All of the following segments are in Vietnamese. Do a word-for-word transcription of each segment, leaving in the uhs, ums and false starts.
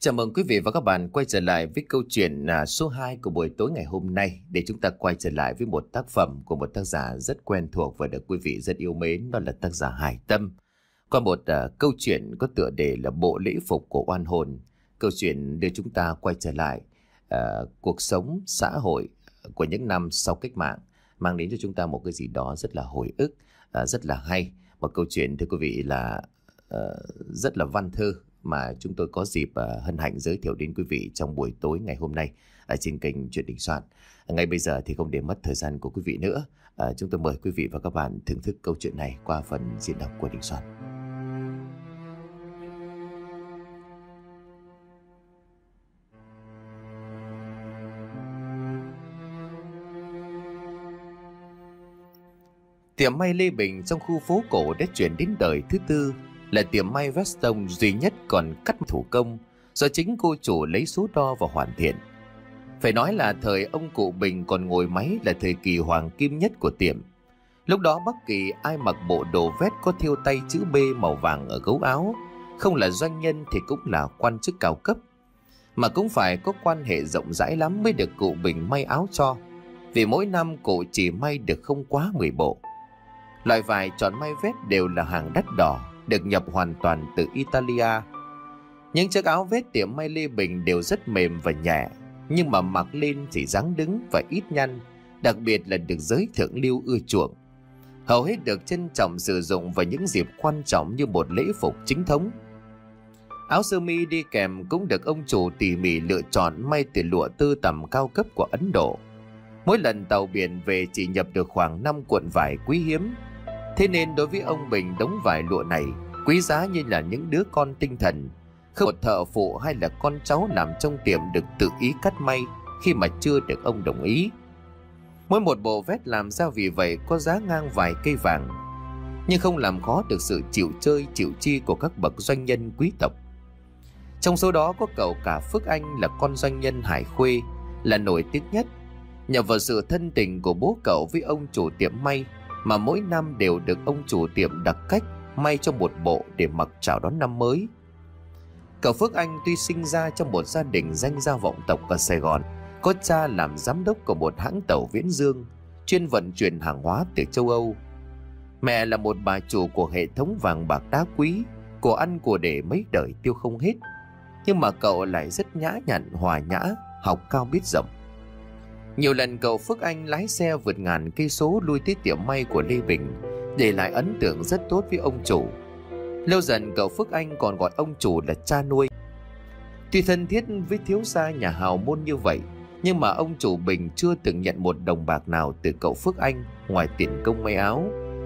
Chào mừng quý vị và các bạn quay trở lại với câu chuyện à, số hai của buổi tối ngày hôm nay, để chúng ta quay trở lại với một tác phẩm của một tác giả rất quen thuộc và được quý vị rất yêu mến, đó là tác giả Hải Tâm. Qua một à, câu chuyện có tựa đề là Bộ lễ phục của oan hồn. Câu chuyện đưa chúng ta quay trở lại à, cuộc sống xã hội của những năm sau cách mạng, mang đến cho chúng ta một cái gì đó rất là hồi ức, à, rất là hay. Một câu chuyện thưa quý vị là à, rất là văn thơ, mà chúng tôi có dịp uh, hân hạnh giới thiệu đến quý vị trong buổi tối ngày hôm nay ở trên kênh Chuyện Đình Soạn. Uh, ngay bây giờ thì không để mất thời gian của quý vị nữa, uh, chúng tôi mời quý vị và các bạn thưởng thức câu chuyện này qua phần diễn đọc của Đình Soạn. Tiệm may Lê Bình trong khu phố cổ đã chuyển đến đời thứ tư, là tiệm may Veston duy nhất còn cắt thủ công, do chính cô chủ lấy số đo và hoàn thiện. Phải nói là thời ông cụ Bình còn ngồi máy là thời kỳ hoàng kim nhất của tiệm. Lúc đó bất kỳ ai mặc bộ đồ vest có thêu tay chữ B màu vàng ở gấu áo, không là doanh nhân thì cũng là quan chức cao cấp, mà cũng phải có quan hệ rộng rãi lắm mới được cụ Bình may áo cho, vì mỗi năm cụ chỉ may được không quá mười bộ. Loại vải chọn may vest đều là hàng đắt đỏ, được nhập hoàn toàn từ Italia. Những chiếc áo vest tiệm may Lê Bình đều rất mềm và nhẹ, nhưng mà mặc lên thì dáng đứng và ít nhăn, đặc biệt là được giới thượng lưu ưa chuộng. Hầu hết được trân trọng sử dụng vào những dịp quan trọng như một lễ phục chính thống. Áo sơ mi đi kèm cũng được ông chủ tỉ mỉ lựa chọn may từ lụa tơ tằm cao cấp của Ấn Độ. Mỗi lần tàu biển về chỉ nhập được khoảng năm cuộn vải quý hiếm. Thế nên đối với ông Bình, đống vải lụa này quý giá như là những đứa con tinh thần. Không một thợ phụ hay là con cháu làm trong tiệm được tự ý cắt may khi mà chưa được ông đồng ý. Mỗi một bộ vest làm ra vì vậy có giá ngang vài cây vàng, nhưng không làm khó được sự chịu chơi chịu chi của các bậc doanh nhân quý tộc. Trong số đó có cậu cả Phước Anh là con doanh nhân Hải Khuê, là nổi tiếng nhất. Nhờ vào sự thân tình của bố cậu với ông chủ tiệm may mà mỗi năm đều được ông chủ tiệm đặt cách may cho một bộ để mặc chào đón năm mới. Cậu Phước Anh tuy sinh ra trong một gia đình danh gia vọng tộc ở Sài Gòn, có cha làm giám đốc của một hãng tàu Viễn Dương chuyên vận chuyển hàng hóa từ châu Âu. Mẹ là một bà chủ của hệ thống vàng bạc đá quý, của ăn của để mấy đời tiêu không hết. Nhưng mà cậu lại rất nhã nhặn, hòa nhã, học cao biết rộng. Nhiều lần cậu Phước Anh lái xe vượt ngàn cây số lui tới tiệm may của Lê Bình, để lại ấn tượng rất tốt với ông chủ. Lâu dần cậu Phước Anh còn gọi ông chủ là cha nuôi. Tuy thân thiết với thiếu gia nhà hào môn như vậy, nhưng mà ông chủ Bình chưa từng nhận một đồng bạc nào từ cậu Phước Anh ngoài tiền công may áo.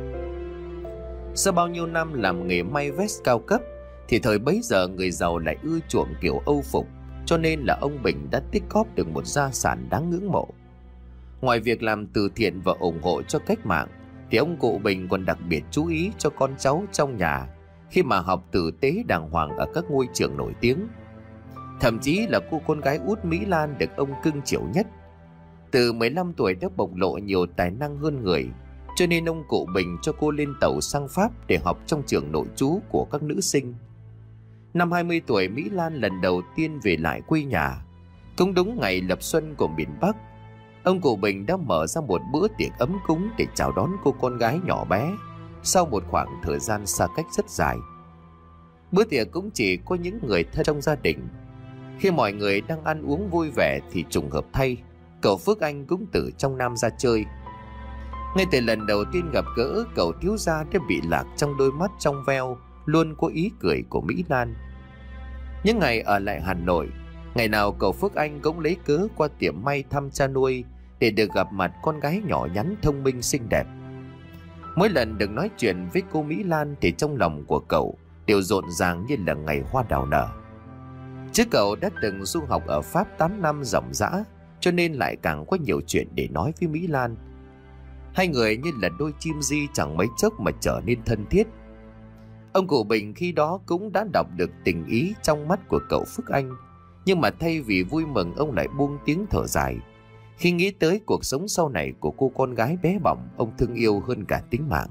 Sau bao nhiêu năm làm nghề may vest cao cấp thì thời bấy giờ người giàu lại ưa chuộng kiểu Âu phục, cho nên là ông Bình đã tích góp được một gia sản đáng ngưỡng mộ. Ngoài việc làm từ thiện và ủng hộ cho cách mạng, thì ông cụ Bình còn đặc biệt chú ý cho con cháu trong nhà khi mà học tử tế đàng hoàng ở các ngôi trường nổi tiếng. Thậm chí là cô con gái út Mỹ Lan được ông cưng chiều nhất. Từ mười lăm tuổi đã bộc lộ nhiều tài năng hơn người, cho nên ông cụ Bình cho cô lên tàu sang Pháp để học trong trường nội trú của các nữ sinh. Năm hai mươi tuổi, Mỹ Lan lần đầu tiên về lại quê nhà, cũng đúng ngày lập xuân của miền Bắc. Ông cụ Bình đã mở ra một bữa tiệc ấm cúng để chào đón cô con gái nhỏ bé sau một khoảng thời gian xa cách rất dài. Bữa tiệc cũng chỉ có những người thân trong gia đình. Khi mọi người đang ăn uống vui vẻ thì trùng hợp thay, cậu Phước Anh cũng từ trong Nam ra chơi. Ngay từ lần đầu tiên gặp gỡ, cậu thiếu gia đã bị lạc trong đôi mắt trong veo luôn có ý cười của Mỹ Lan. Những ngày ở lại Hà Nội, ngày nào cậu Phước Anh cũng lấy cớ qua tiệm may thăm cha nuôi để được gặp mặt con gái nhỏ nhắn thông minh xinh đẹp. Mỗi lần được nói chuyện với cô Mỹ Lan thì trong lòng của cậu đều rộn ràng như là ngày hoa đào nở. Chứ cậu đã từng du học ở Pháp tám năm ròng rã, cho nên lại càng có nhiều chuyện để nói với Mỹ Lan. Hai người như là đôi chim di chẳng mấy chốc mà trở nên thân thiết. Ông cụ Bình khi đó cũng đã đọc được tình ý trong mắt của cậu Phước Anh, nhưng mà thay vì vui mừng, ông lại buông tiếng thở dài khi nghĩ tới cuộc sống sau này của cô con gái bé bỏng ông thương yêu hơn cả tính mạng.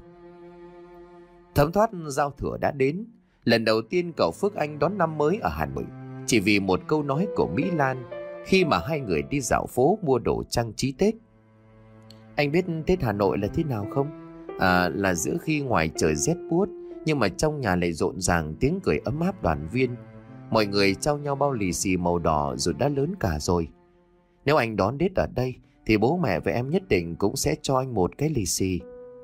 Thấm thoát giao thừa đã đến. Lần đầu tiên cậu Phước Anh đón năm mới ở Hà Nội, chỉ vì một câu nói của Mỹ Lan khi mà hai người đi dạo phố mua đồ trang trí Tết. Anh biết Tết Hà Nội là thế nào không? À, là giữa khi ngoài trời rét buốt nhưng mà trong nhà lại rộn ràng tiếng cười ấm áp đoàn viên. Mọi người trao nhau bao lì xì màu đỏ rồi đã lớn cả rồi. Nếu anh đón Tết ở đây thì bố mẹ và em nhất định cũng sẽ cho anh một cái lì xì.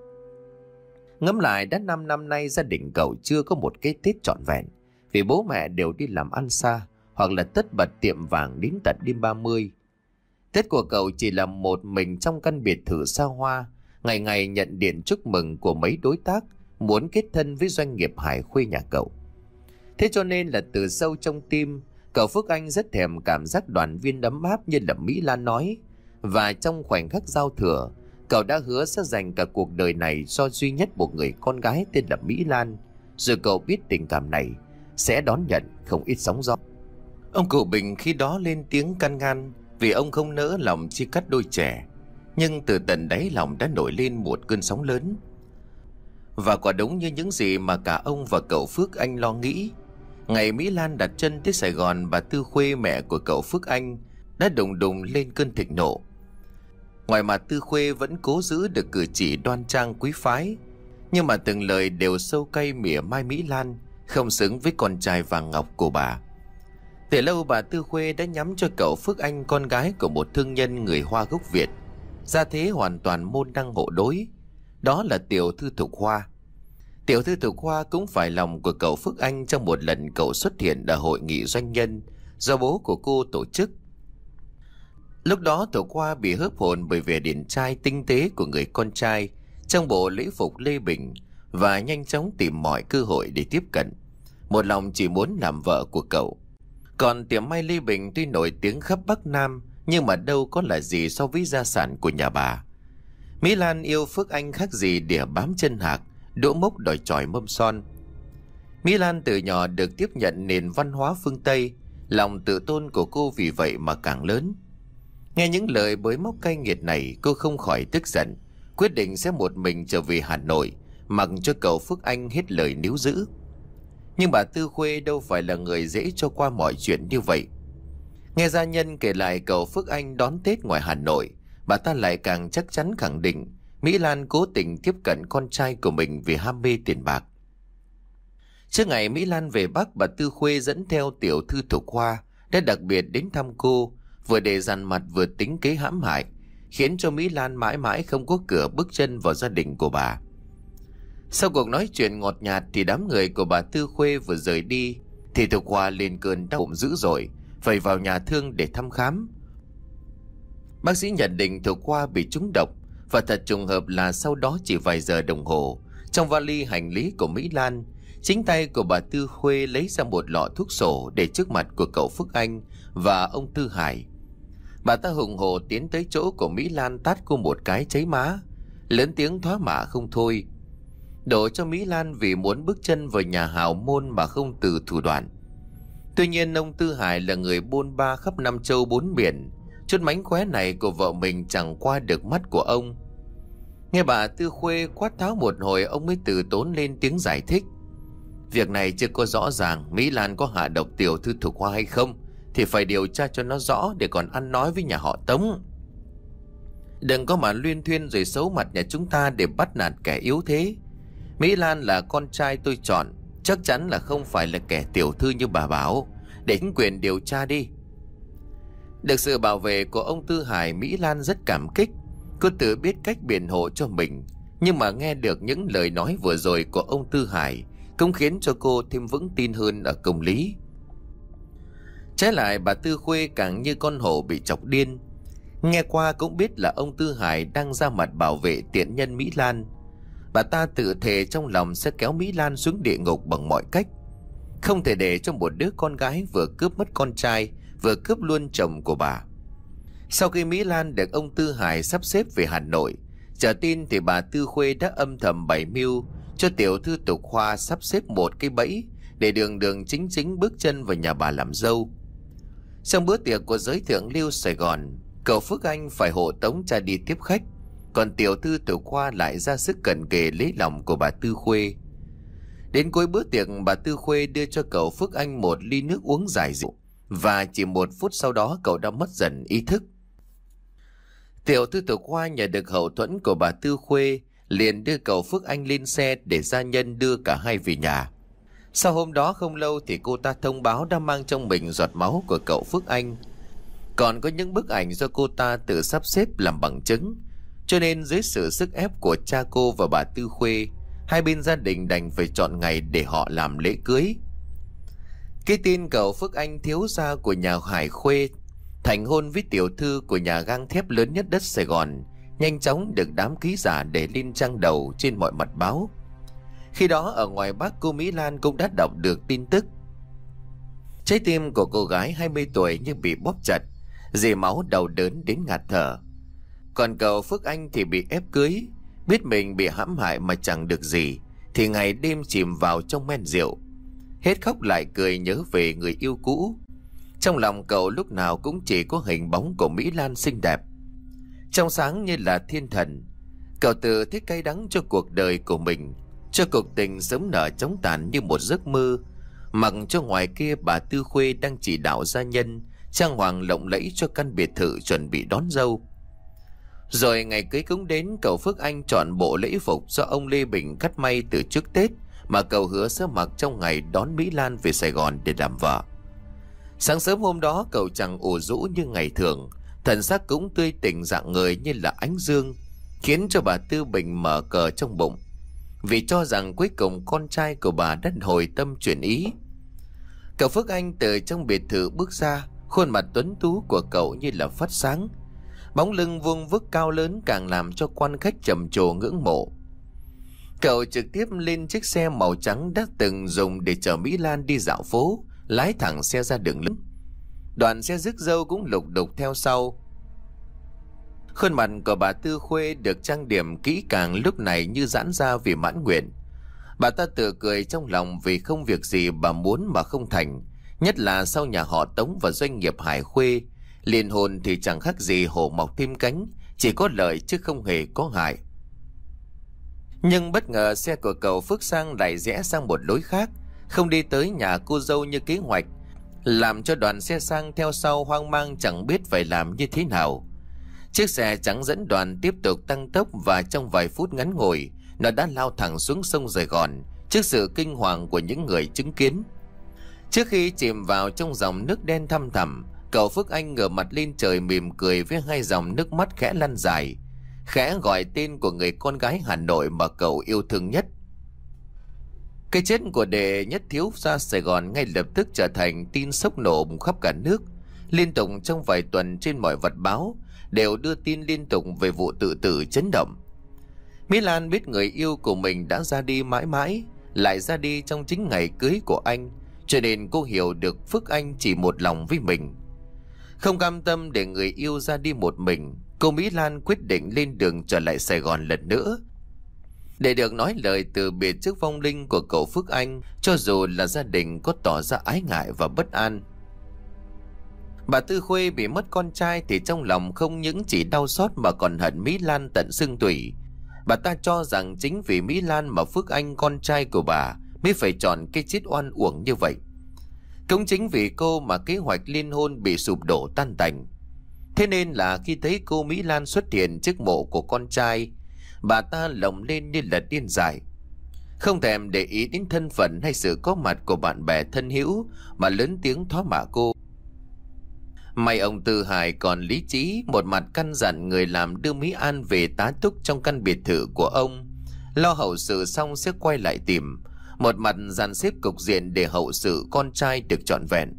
Ngẫm lại đã năm năm nay gia đình cậu chưa có một cái Tết trọn vẹn, vì bố mẹ đều đi làm ăn xa hoặc là tất bật tiệm vàng đến tận đêm ba mươi. Tết của cậu chỉ là một mình trong căn biệt thự xa hoa, ngày ngày nhận điện chúc mừng của mấy đối tác muốn kết thân với doanh nghiệp Hải Khuê nhà cậu. Thế cho nên là từ sâu trong tim, cậu Phước Anh rất thèm cảm giác đoàn viên ấm áp như là Mỹ Lan nói. Và trong khoảnh khắc giao thừa, cậu đã hứa sẽ dành cả cuộc đời này cho duy nhất một người con gái tên là Mỹ Lan. Rồi cậu biết tình cảm này sẽ đón nhận không ít sóng gió. Ông cụ Bình khi đó lên tiếng can ngăn vì ông không nỡ lòng chia cắt đôi trẻ. Nhưng từ tận đáy lòng đã nổi lên một cơn sóng lớn. Và quả đúng như những gì mà cả ông và cậu Phước Anh lo nghĩ. Ngày Mỹ Lan đặt chân tới Sài Gòn, bà Tư Khuê mẹ của cậu Phước Anh đã đùng đùng lên cơn thịnh nộ. Ngoài mặt Tư Khuê vẫn cố giữ được cử chỉ đoan trang quý phái, nhưng mà từng lời đều sâu cay mỉa mai Mỹ Lan, không xứng với con trai vàng ngọc của bà. Từ lâu bà Tư Khuê đã nhắm cho cậu Phước Anh con gái của một thương nhân người Hoa gốc Việt, gia thế hoàn toàn môn đăng hộ đối. Đó là tiểu thư Thục Hoa. Tiểu thư Thục Hoa cũng phải lòng của cậu Phước Anh trong một lần cậu xuất hiện ở hội nghị doanh nhân do bố của cô tổ chức. Lúc đó Thục Hoa bị hớp hồn bởi vẻ điển trai tinh tế của người con trai trong bộ lễ phục Lê Bình và nhanh chóng tìm mọi cơ hội để tiếp cận, một lòng chỉ muốn làm vợ của cậu. Còn tiệm may Lê Bình tuy nổi tiếng khắp Bắc Nam nhưng mà đâu có là gì so với gia sản của nhà bà. Mỹ Lan yêu Phước Anh khác gì đỉa bám chân hạc, đũa mốc đòi chòi mâm son. Mỹ Lan từ nhỏ được tiếp nhận nền văn hóa phương Tây, lòng tự tôn của cô vì vậy mà càng lớn. Nghe những lời bới móc cay nghiệt này, cô không khỏi tức giận, quyết định sẽ một mình trở về Hà Nội, mặc cho cậu Phước Anh hết lời níu giữ. Nhưng bà Tư Khuê đâu phải là người dễ cho qua mọi chuyện như vậy. Nghe gia nhân kể lại cậu Phước Anh đón Tết ngoài Hà Nội, bà ta lại càng chắc chắn khẳng định Mỹ Lan cố tình tiếp cận con trai của mình vì ham mê tiền bạc. Trước ngày Mỹ Lan về Bắc, bà Tư Khuê dẫn theo tiểu thư Thục Hoa đã đặc biệt đến thăm cô, vừa để dằn mặt vừa tính kế hãm hại, khiến cho Mỹ Lan mãi mãi không có cửa bước chân vào gia đình của bà. Sau cuộc nói chuyện ngọt nhạt thì đám người của bà Tư Khuê vừa rời đi thì Thục Hoa lên cơn đau bụng dữ dội, phải vào nhà thương để thăm khám. Bác sĩ nhận định Thục Hoa bị trúng độc, và thật trùng hợp là sau đó chỉ vài giờ đồng hồ, trong vali hành lý của Mỹ Lan, chính tay của bà Tư Khuê lấy ra một lọ thuốc sổ để trước mặt của cậu Phước Anh và ông Tư Hải. Bà ta hùng hổ tiến tới chỗ của Mỹ Lan tát cô một cái cháy má, lớn tiếng thoá mạ không thôi, đổ cho Mỹ Lan vì muốn bước chân vào nhà hào môn mà không từ thủ đoạn. Tuy nhiên ông Tư Hải là người bôn ba khắp năm châu bốn biển, chút mánh khóe này của vợ mình chẳng qua được mắt của ông. Nghe bà Tư Khuê quát tháo một hồi, ông mới từ tốn lên tiếng giải thích. Việc này chưa có rõ ràng Mỹ Lan có hạ độc tiểu thư Thục Hoa hay không thì phải điều tra cho nó rõ để còn ăn nói với nhà họ Tống. Đừng có mà luyên thuyên rồi xấu mặt nhà chúng ta để bắt nạt kẻ yếu thế. Mỹ Lan là con trai tôi chọn, chắc chắn là không phải là kẻ tiểu thư như bà bảo. Để chính quyền điều tra đi. Được sự bảo vệ của ông Tư Hải, Mỹ Lan rất cảm kích. Cô tự biết cách biện hộ cho mình, nhưng mà nghe được những lời nói vừa rồi của ông Tư Hải cũng khiến cho cô thêm vững tin hơn ở công lý. Trái lại bà Tư Khuê càng như con hổ bị chọc điên. Nghe qua cũng biết là ông Tư Hải đang ra mặt bảo vệ tiện nhân Mỹ Lan. Bà ta tự thề trong lòng sẽ kéo Mỹ Lan xuống địa ngục bằng mọi cách. Không thể để cho một đứa con gái vừa cướp mất con trai, vừa cướp luôn chồng của bà. Sau khi Mỹ Lan được ông Tư Hải sắp xếp về Hà Nội, chờ tin thì bà Tư Khuê đã âm thầm bày mưu cho tiểu thư Thục Hoa sắp xếp một cái bẫy để đường đường chính chính bước chân vào nhà bà làm dâu. Trong bữa tiệc của giới thượng lưu Sài Gòn, cậu Phước Anh phải hộ tống cha đi tiếp khách, còn tiểu thư Thục Hoa lại ra sức cận kề lấy lòng của bà Tư Khuê. Đến cuối bữa tiệc, bà Tư Khuê đưa cho cậu Phước Anh một ly nước uống giải rượu, và chỉ một phút sau đó cậu đã mất dần ý thức. Tiểu thư Tiểu Khoa nhờ được hậu thuẫn của bà Tư Khuê liền đưa cậu Phước Anh lên xe để gia nhân đưa cả hai về nhà. Sau hôm đó không lâu thì cô ta thông báo đã mang trong mình giọt máu của cậu Phước Anh. Còn có những bức ảnh do cô ta tự sắp xếp làm bằng chứng. Cho nên dưới sự sức ép của cha cô và bà Tư Khuê, hai bên gia đình đành phải chọn ngày để họ làm lễ cưới. Cái tin cậu Phước Anh thiếu gia của nhà Hải Khuê thành hôn với tiểu thư của nhà gang thép lớn nhất đất Sài Gòn nhanh chóng được đám ký giả để lên trang đầu trên mọi mặt báo. Khi đó ở ngoài Bắc, cô Mỹ Lan cũng đã đọc được tin tức. Trái tim của cô gái hai mươi tuổi như bị bóp chặt, dì máu đau đớn đến ngạt thở. Còn cậu Phước Anh thì bị ép cưới, biết mình bị hãm hại mà chẳng được gì, thì ngày đêm chìm vào trong men rượu, hết khóc lại cười nhớ về người yêu cũ. Trong lòng cậu lúc nào cũng chỉ có hình bóng của Mỹ Lan xinh đẹp, trong sáng như là thiên thần. Cậu tự thấy cay đắng cho cuộc đời của mình, cho cuộc tình sớm nở chóng tàn như một giấc mơ, mặc cho ngoài kia bà Tư Khuê đang chỉ đạo gia nhân trang hoàng lộng lẫy cho căn biệt thự chuẩn bị đón dâu. Rồi ngày cưới cũng đến, cậu Phước Anh chọn bộ lễ phục do ông Lê Bình cắt may từ trước Tết mà cậu hứa sẽ mặc trong ngày đón Mỹ Lan về Sài Gòn để làm vợ. Sáng sớm hôm đó cậu chẳng ủ rũ như ngày thường, thần sắc cũng tươi tỉnh rạng ngời như là ánh dương, khiến cho bà Tư Bình mở cờ trong bụng, vì cho rằng cuối cùng con trai của bà đã hồi tâm chuyển ý. Cậu Phước Anh từ trong biệt thự bước ra, khuôn mặt tuấn tú của cậu như là phát sáng, bóng lưng vuông vức cao lớn càng làm cho quan khách trầm trồ ngưỡng mộ. Cậu trực tiếp lên chiếc xe màu trắng đã từng dùng để chở Mỹ Lan đi dạo phố, lái thẳng xe ra đường lớn. Đoàn xe rước dâu cũng lục đục theo sau. Khuôn mặt của bà Tư Khuê được trang điểm kỹ càng lúc này như giãn ra vì mãn nguyện. Bà ta tự cười trong lòng vì không việc gì bà muốn mà không thành, nhất là sau nhà họ Tống và doanh nghiệp Hải Khuê liên hôn thì chẳng khác gì hổ mọc thêm cánh, chỉ có lợi chứ không hề có hại. Nhưng bất ngờ xe của cậu Phước Sang lại rẽ sang một lối khác, không đi tới nhà cô dâu như kế hoạch, làm cho đoàn xe sang theo sau hoang mang chẳng biết phải làm như thế nào. Chiếc xe trắng dẫn đoàn tiếp tục tăng tốc và trong vài phút ngắn ngủi, nó đã lao thẳng xuống sông Sài Gòn trước sự kinh hoàng của những người chứng kiến. Trước khi chìm vào trong dòng nước đen thăm thẳm, cậu Phước Anh ngửa mặt lên trời mỉm cười với hai dòng nước mắt khẽ lăn dài, khẽ gọi tên của người con gái Hà Nội mà cậu yêu thương nhất. Cái chết của đệ nhất thiếu gia Sài Gòn ngay lập tức trở thành tin sốc nổ khắp cả nước. Liên tục trong vài tuần trên mọi vật báo đều đưa tin liên tục về vụ tự tử chấn động. Mỹ Lan biết người yêu của mình đã ra đi mãi mãi, lại ra đi trong chính ngày cưới của anh, cho nên cô hiểu được Phước Anh chỉ một lòng với mình. Không cam tâm để người yêu ra đi một mình, cô Mỹ Lan quyết định lên đường trở lại Sài Gòn lần nữa, để được nói lời từ biệt trước vong linh của cậu Phước Anh, cho dù là gia đình có tỏ ra ái ngại và bất an. Bà Tư Khuê bị mất con trai thì trong lòng không những chỉ đau xót mà còn hận Mỹ Lan tận xương tủy. Bà ta cho rằng chính vì Mỹ Lan mà Phước Anh con trai của bà mới phải chọn cái chết oan uổng như vậy. Cũng chính vì cô mà kế hoạch liên hôn bị sụp đổ tan tành. Thế nên là khi thấy cô Mỹ Lan xuất hiện trước mộ của con trai, bà ta lồng lên như là điên dại, không thèm để ý đến thân phận hay sự có mặt của bạn bè thân hữu mà lớn tiếng thoá mạ cô. May ông Tư Hải còn lý trí, một mặt căn dặn người làm đưa Mỹ An về tá túc trong căn biệt thự của ông, lo hậu sự xong sẽ quay lại tìm, một mặt dàn xếp cục diện để hậu sự con trai được trọn vẹn.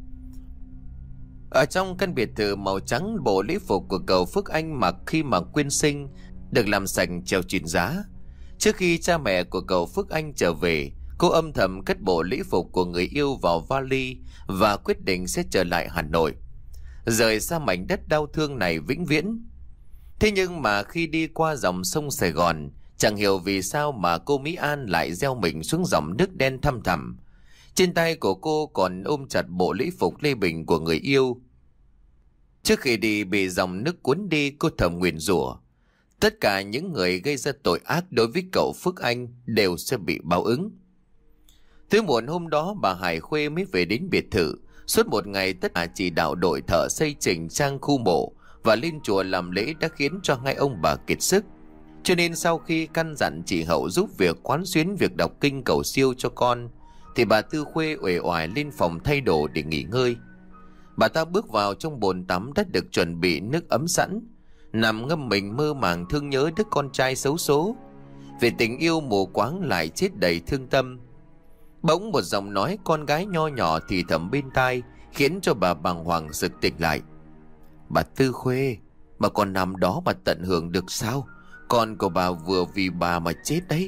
Ở trong căn biệt thự màu trắng, bộ lễ phục của cậu Phước Anh mặc khi mà quyên sinh được làm sạch treo trên giá. Trước khi cha mẹ của cậu Phước Anh trở về, cô âm thầm cất bộ lễ phục của người yêu vào vali và quyết định sẽ trở lại Hà Nội, rời xa mảnh đất đau thương này vĩnh viễn. Thế nhưng mà khi đi qua dòng sông Sài Gòn, chẳng hiểu vì sao mà cô Mỹ An lại gieo mình xuống dòng nước đen thăm thẳm. Trên tay của cô còn ôm chặt bộ lễ phục Lê Bình của người yêu. Trước khi đi bị dòng nước cuốn đi, cô thầm nguyền rủa tất cả những người gây ra tội ác đối với cậu Phước Anh đều sẽ bị báo ứng. Tới muộn hôm đó, bà Hải Khuê mới về đến biệt thự, Suốt một ngày tất cả chỉ đạo đội thợ xây chỉnh trang khu mộ và lên chùa làm lễ đã khiến cho hai ông bà kiệt sức. Cho nên sau khi căn dặn chị Hậu giúp việc quán xuyến việc đọc kinh cầu siêu cho con, thì bà Tư Khuê uể oải lên phòng thay đồ để nghỉ ngơi. Bà ta bước vào trong bồn tắm đã được chuẩn bị nước ấm sẵn, nằm ngâm mình mơ màng thương nhớ đứa con trai xấu số. Vì tình yêu mù quáng lại chết đầy thương tâm. Bỗng một giọng nói con gái nho nhỏ thì thầm bên tai khiến cho bà bàng hoàng sực tỉnh lại. Bà Tư Khuê, mà còn nằm đó mà tận hưởng được sao? Con của bà vừa vì bà mà chết đấy.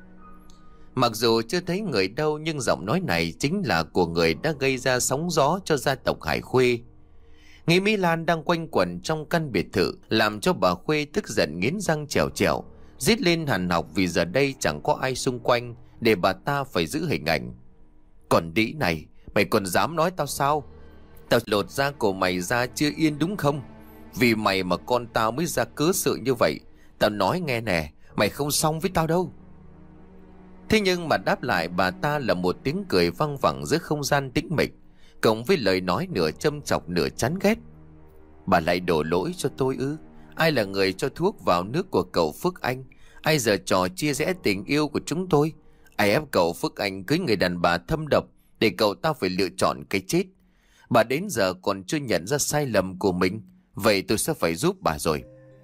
Mặc dù chưa thấy người đâu, nhưng giọng nói này chính là của người đã gây ra sóng gió cho gia tộc Hải Khuê. Nghĩ Mỹ Lan đang quanh quẩn trong căn biệt thự làm cho bà Khuê tức giận nghiến răng trèo trèo, rít lên hằn học vì giờ đây chẳng có ai xung quanh để bà ta phải giữ hình ảnh. Còn đĩ này, mày còn dám nói tao sao? Tao lột da của mày ra chưa yên đúng không? Vì mày mà con tao mới ra cớ sự như vậy. Tao nói nghe nè, mày không xong với tao đâu. Thế nhưng mà đáp lại bà ta là một tiếng cười văng vẳng giữa không gian tĩnh mịch, cộng với lời nói nửa châm chọc nửa chán ghét. Bà lại đổ lỗi cho tôi ư? Ai là người cho thuốc vào nước của cậu Phước Anh? Ai giờ trò chia rẽ tình yêu của chúng tôi? Ai ép cậu Phước Anh cưới người đàn bà thâm độc để cậu ta phải lựa chọn cái chết? Bà đến giờ còn chưa nhận ra sai lầm của mình. Vậy tôi sẽ phải giúp bà rồi.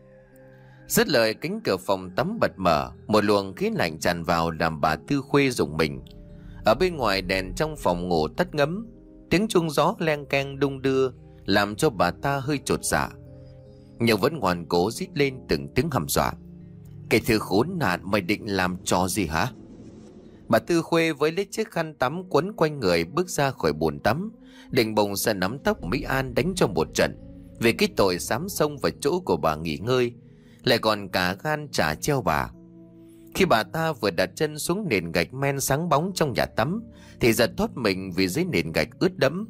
Dứt lời, cánh cửa phòng tắm bật mở, một luồng khí lạnh tràn vào làm bà Tư Khuê rùng mình. Ở bên ngoài đèn trong phòng ngủ tắt ngấm, tiếng chuông gió leng keng đung đưa làm cho bà ta hơi chột dạ, nhưng vẫn ngoan cố rít lên từng tiếng hăm dọa. Cái thứ khốn nạn, mày định làm trò gì hả? Bà Tư Khuê với lấy chiếc khăn tắm quấn quanh người bước ra khỏi bồn tắm, định bồng ra nắm tóc Mỹ An đánh cho một trận vì cái tội xám xông vào chỗ của bà nghỉ ngơi, lại còn cả gan trả treo bà. Khi bà ta vừa đặt chân xuống nền gạch men sáng bóng trong nhà tắm thì giật thoát mình vì dưới nền gạch ướt đẫm.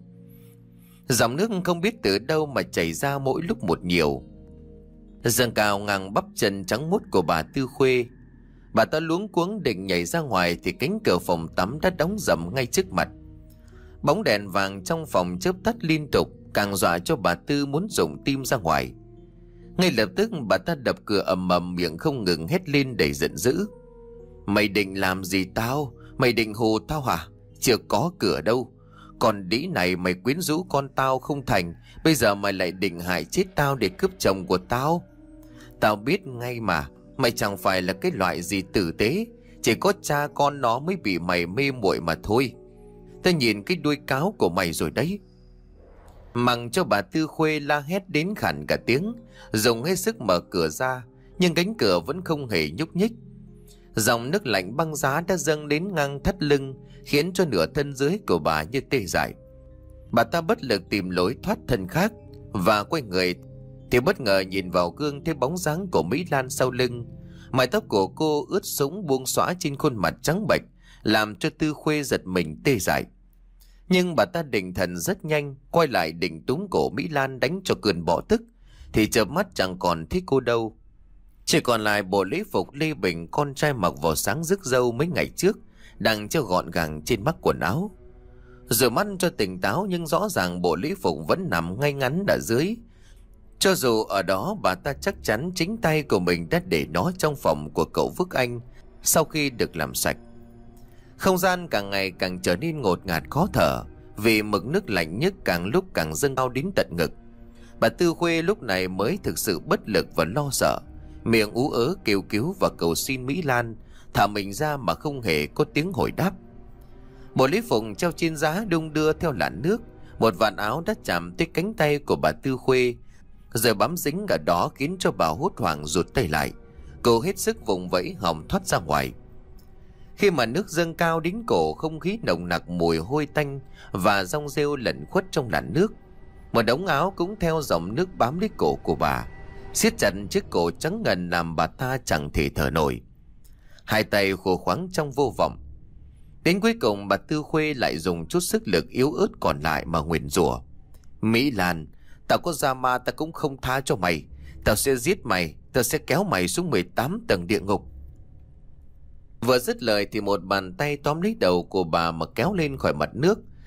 Dòng nước không biết từ đâu mà chảy ra mỗi lúc một nhiều, dâng cao ngang bắp chân trắng muốt của bà Tư Khuê. Bà ta luống cuống định nhảy ra ngoài thì cánh cửa phòng tắm đã đóng rầm ngay trước mặt. Bóng đèn vàng trong phòng chớp tắt liên tục, càng dọa cho bà Tư muốn dùng tim ra ngoài. Ngay lập tức bà ta đập cửa ầm ầm, miệng không ngừng hét lên đầy giận dữ. Mày định làm gì tao? Mày định hù tao hả? Chưa có cửa đâu. Còn đĩ này mày quyến rũ con tao không thành, bây giờ mày lại định hại chết tao để cướp chồng của tao. Tao biết ngay mà, mày chẳng phải là cái loại gì tử tế, chỉ có cha con nó mới bị mày mê muội mà thôi. Tao nhìn cái đuôi cáo của mày rồi đấy. Mặc cho bà Tư Khuê la hét đến khản cả tiếng, dùng hết sức mở cửa ra, nhưng cánh cửa vẫn không hề nhúc nhích. Dòng nước lạnh băng giá đã dâng đến ngang thắt lưng, khiến cho nửa thân dưới của bà như tê dại. Bà ta bất lực tìm lối thoát thân khác, và quay người thì bất ngờ nhìn vào gương thấy bóng dáng của Mỹ Lan sau lưng. Mái tóc của cô ướt sũng buông xõa trên khuôn mặt trắng bệch, làm cho Tư Khuê giật mình tê dại. Nhưng bà ta định thần rất nhanh, quay lại định túm cổ Mỹ Lan đánh cho cơn bạo tức, thì chợp mắt chẳng còn thấy cô đâu. Chỉ còn lại bộ lễ phục Lê Bình con trai mặc vào sáng rước dâu mấy ngày trước đang treo gọn gàng trên mắc quần áo. Rồi mắt cho tỉnh táo, nhưng rõ ràng bộ lễ phục vẫn nằm ngay ngắn ở dưới. Cho dù ở đó, bà ta chắc chắn chính tay của mình đã để nó trong phòng của cậu Phước Anh sau khi được làm sạch. Không gian càng ngày càng trở nên ngột ngạt khó thở, vì mực nước lạnh nhất càng lúc càng dâng cao đến tận ngực. Bà Tư Khuê lúc này mới thực sự bất lực và lo sợ, miệng ú ớ kêu cứu và cầu xin Mỹ Lan thả mình ra mà không hề có tiếng hồi đáp. Bộ lễ phục treo trên giá đung đưa theo làn nước, một vạt áo đã chạm tới cánh tay của bà Tư Khuê, rồi bám dính ở đó khiến cho bà hốt hoảng rụt tay lại. Cô hết sức vùng vẫy hòng thoát ra ngoài. Khi mà nước dâng cao đến cổ, không khí nồng nặc mùi hôi tanh và rong rêu lẩn khuất trong làn nước. Một đống áo cũng theo dòng nước bám lấy cổ của bà, siết chặt chiếc cổ trắng ngần làm bà ta chẳng thể thở nổi. Hai tay khô khoắng trong vô vọng. Đến cuối cùng bà Tư Khuê lại dùng chút sức lực yếu ớt còn lại mà nguyền rủa. Mỹ Lan, tao có ra ma tao cũng không tha cho mày. Tao sẽ giết mày, tao sẽ kéo mày xuống mười tám tầng địa ngục. Vừa dứt lời thì một bàn tay tóm lấy đầu của bà mà kéo lên khỏi mặt nước,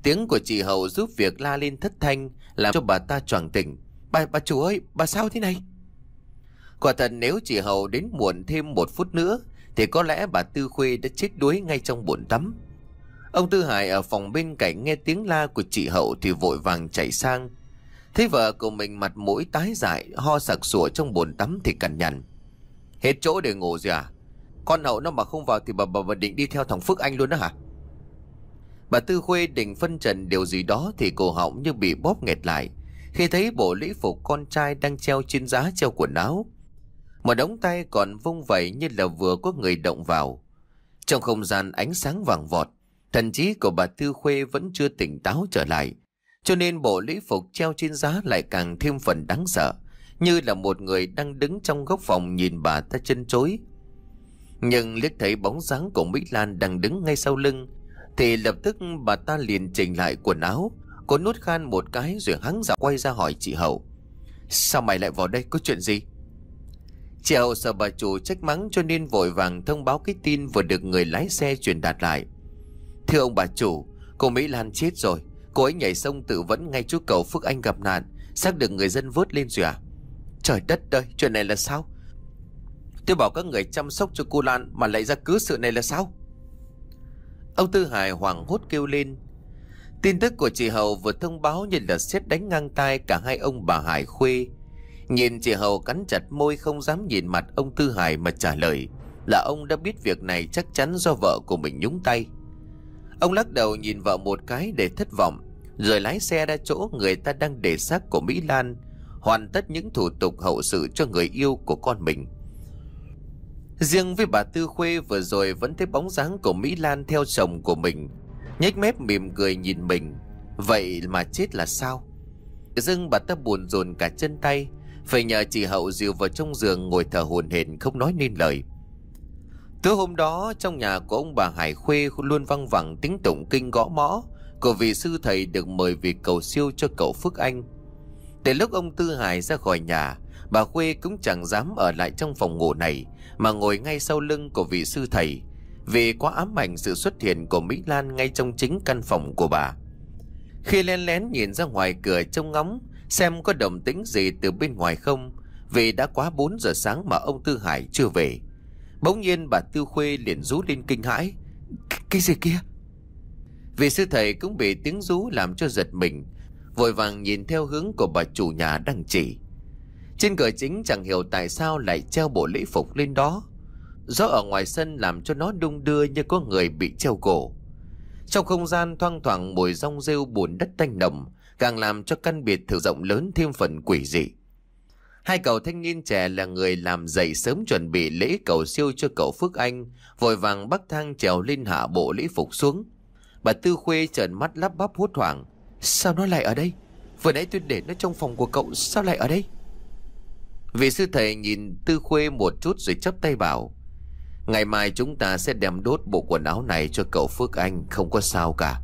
Tiếng của chị Hậu giúp việc la lên thất thanh, làm cho bà ta choàng tỉnh. Bà, bà chủ ơi, bà sao thế này? Quả thật nếu chị Hậu đến muộn thêm một phút nữa thì có lẽ bà Tư Khuê đã chết đuối ngay trong bồn tắm. Ông Tư Hải ở phòng bên cạnh nghe tiếng la của chị Hậu thì vội vàng chạy sang. Thấy vợ của mình mặt mũi tái dại, ho sặc sụa trong bồn tắm thì cằn nhằn. Hết chỗ để ngủ rồi à? Con Hậu nó mà không vào thì bà, bà, bà định đi theo thằng Phước Anh luôn đó hả? Bà Tư Khuê định phân trần điều gì đó thì cổ họng như bị bóp nghẹt lại khi thấy bộ lễ phục con trai đang treo trên giá treo quần áo. Một đống tay còn vung vẩy như là vừa có người động vào. Trong không gian ánh sáng vàng vọt, thần trí của bà Tư Khuê vẫn chưa tỉnh táo trở lại, cho nên bộ lễ phục treo trên giá lại càng thêm phần đáng sợ, như là một người đang đứng trong góc phòng nhìn bà ta chân chối. Nhưng liếc thấy bóng dáng của Mỹ Lan đang đứng ngay sau lưng thì lập tức bà ta liền chỉnh lại quần áo. Cô nuốt khan một cái rồi hắng giọng quay ra hỏi chị Hậu: Sao mày lại vào đây, có chuyện gì? Chị Hậu sợ bà chủ trách mắng cho nên vội vàng thông báo cái tin vừa được người lái xe truyền đạt lại. Thưa ông bà chủ, cô Mỹ Lan chết rồi. Cô ấy nhảy sông tự vẫn ngay chỗ cầu Phước Anh gặp nạn, xác được người dân vớt lên rồi à? Trời đất ơi, chuyện này là sao? Tôi bảo các người chăm sóc cho cô Lan mà lại ra cứ sự này là sao? Ông Tư Hải hoảng hốt kêu lên. Tin tức của chị Hậu vừa thông báo như là sét đánh ngang tai cả hai ông bà Hải Khuê. Nhìn chị Hậu cắn chặt môi không dám nhìn mặt ông Tư Hải mà trả lời là ông đã biết việc này chắc chắn do vợ của mình nhúng tay. Ông lắc đầu nhìn vợ một cái để thất vọng, rồi lái xe ra chỗ người ta đang để xác của Mỹ Lan, hoàn tất những thủ tục hậu sự cho người yêu của con mình. Riêng với bà Tư Khuê vừa rồi vẫn thấy bóng dáng của Mỹ Lan theo chồng của mình, nhếch mép mỉm cười nhìn mình. Vậy mà chết là sao? Dưng bà ta buồn rồn cả chân tay, phải nhờ chị Hậu dìu vào trong giường ngồi thở hổn hển không nói nên lời. Tối hôm đó trong nhà của ông bà Hải Khuê luôn văng vẳng tiếng tụng kinh gõ mõ của vị sư thầy được mời vì cầu siêu cho cậu Phước Anh. Từ lúc ông Tư Hải ra khỏi nhà, bà Khuê cũng chẳng dám ở lại trong phòng ngủ này mà ngồi ngay sau lưng của vị sư thầy, vì quá ám ảnh sự xuất hiện của Mỹ Lan ngay trong chính căn phòng của bà. Khi lén lén nhìn ra ngoài cửa trông ngóng xem có động tĩnh gì từ bên ngoài không, vì đã quá bốn giờ sáng mà ông Tư Hải chưa về, bỗng nhiên bà Tư Khuê liền rú lên kinh hãi. Cái gì kia? Vị sư thầy cũng bị tiếng rú làm cho giật mình, vội vàng nhìn theo hướng của bà chủ nhà đang chỉ. Trên cửa chính chẳng hiểu tại sao lại treo bộ lễ phục lên đó. Gió ở ngoài sân làm cho nó đung đưa như có người bị treo cổ. Trong không gian thoang thoảng mùi rong rêu bùn đất tanh nồng, càng làm cho căn biệt thự rộng lớn thêm phần quỷ dị. Hai cậu thanh niên trẻ là người làm dậy sớm chuẩn bị lễ cầu siêu cho cậu Phước Anh, vội vàng bắc thang trèo lên hạ bộ lễ phục xuống. Bà Tư Khuê trợn mắt lắp bắp hốt hoảng. Sao nó lại ở đây? Vừa nãy tôi để nó trong phòng của cậu, sao lại ở đây? Vị sư thầy nhìn Tư Khuê một chút rồi chắp tay bảo: Ngày mai chúng ta sẽ đem đốt bộ quần áo này cho cậu Phước Anh, không có sao cả.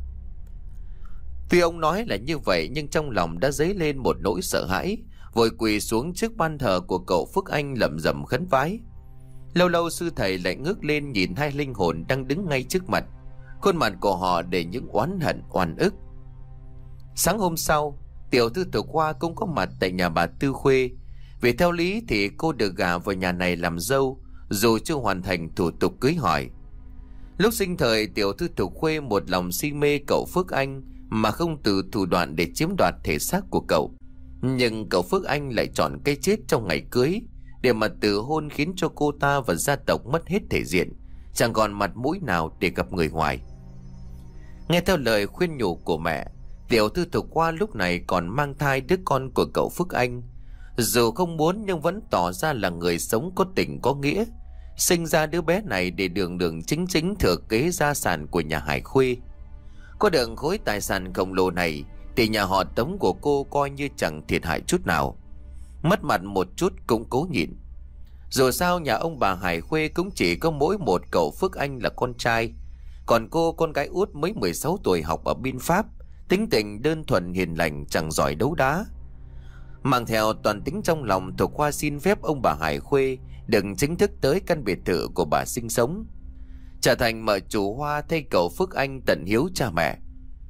Tuy ông nói là như vậy nhưng trong lòng đã dấy lên một nỗi sợ hãi, vội quỳ xuống trước ban thờ của cậu Phước Anh lẩm rẩm khấn vái. Lâu lâu sư thầy lại ngước lên nhìn hai linh hồn đang đứng ngay trước mặt, khuôn mặt của họ để những oán hận oan ức. Sáng hôm sau, tiểu thư Thục Hoa cũng có mặt tại nhà bà Tư Khuê. Vì theo lý thì cô được gả vào nhà này làm dâu, dù chưa hoàn thành thủ tục cưới hỏi. Lúc sinh thời, tiểu thư Thục Khuê một lòng si mê cậu Phước Anh mà không từ thủ đoạn để chiếm đoạt thể xác của cậu. Nhưng cậu Phước Anh lại chọn cái chết trong ngày cưới để mà từ hôn, khiến cho cô ta và gia tộc mất hết thể diện, chẳng còn mặt mũi nào để gặp người ngoài. Nghe theo lời khuyên nhủ của mẹ, tiểu thư Thục Hoa lúc này còn mang thai đứa con của cậu Phước Anh. Dù không muốn nhưng vẫn tỏ ra là người sống có tình có nghĩa, sinh ra đứa bé này để đường đường chính chính thừa kế gia sản của nhà Hải Khuê. Có được khối tài sản khổng lồ này thì nhà họ Tống của cô coi như chẳng thiệt hại chút nào, mất mặt một chút cũng cố nhịn. Dù sao nhà ông bà Hải Khuê cũng chỉ có mỗi một cậu Phước Anh là con trai, còn cô con gái út mới mười sáu tuổi học ở bên Pháp, tính tình đơn thuần hiền lành, chẳng giỏi đấu đá. Mang theo toàn tính trong lòng, Thục Hoa xin phép ông bà Hải Khuê đừng chính thức tới căn biệt thự của bà sinh sống, trở thành mợ chủ hoa thay cậu Phước Anh tận hiếu cha mẹ.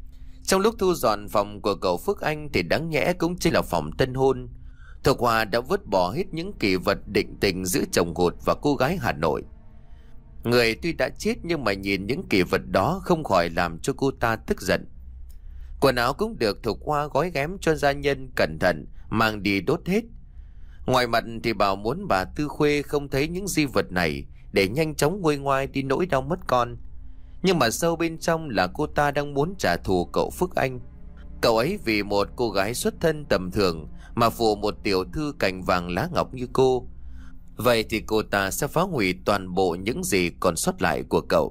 Trong lúc thu dọn phòng của cậu Phước Anh thì đáng nhẽ cũng chính là phòng tân hôn. Thục Hoa đã vứt bỏ hết những kỷ vật định tình giữa chồng hụt và cô gái Hà Nội. Người tuy đã chết nhưng mà nhìn những kỷ vật đó không khỏi làm cho cô ta tức giận. Quần áo cũng được Thục Hoa gói ghém cho gia nhân cẩn thận mang đi đốt hết. Ngoài mặt thì bảo muốn bà Tư Khuê không thấy những di vật này để nhanh chóng nguôi ngoai đi nỗi đau mất con. Nhưng mà sâu bên trong là cô ta đang muốn trả thù cậu Phước Anh. Cậu ấy vì một cô gái xuất thân tầm thường mà phụ một tiểu thư cành vàng lá ngọc như cô. Vậy thì cô ta sẽ phá hủy toàn bộ những gì còn sót lại của cậu.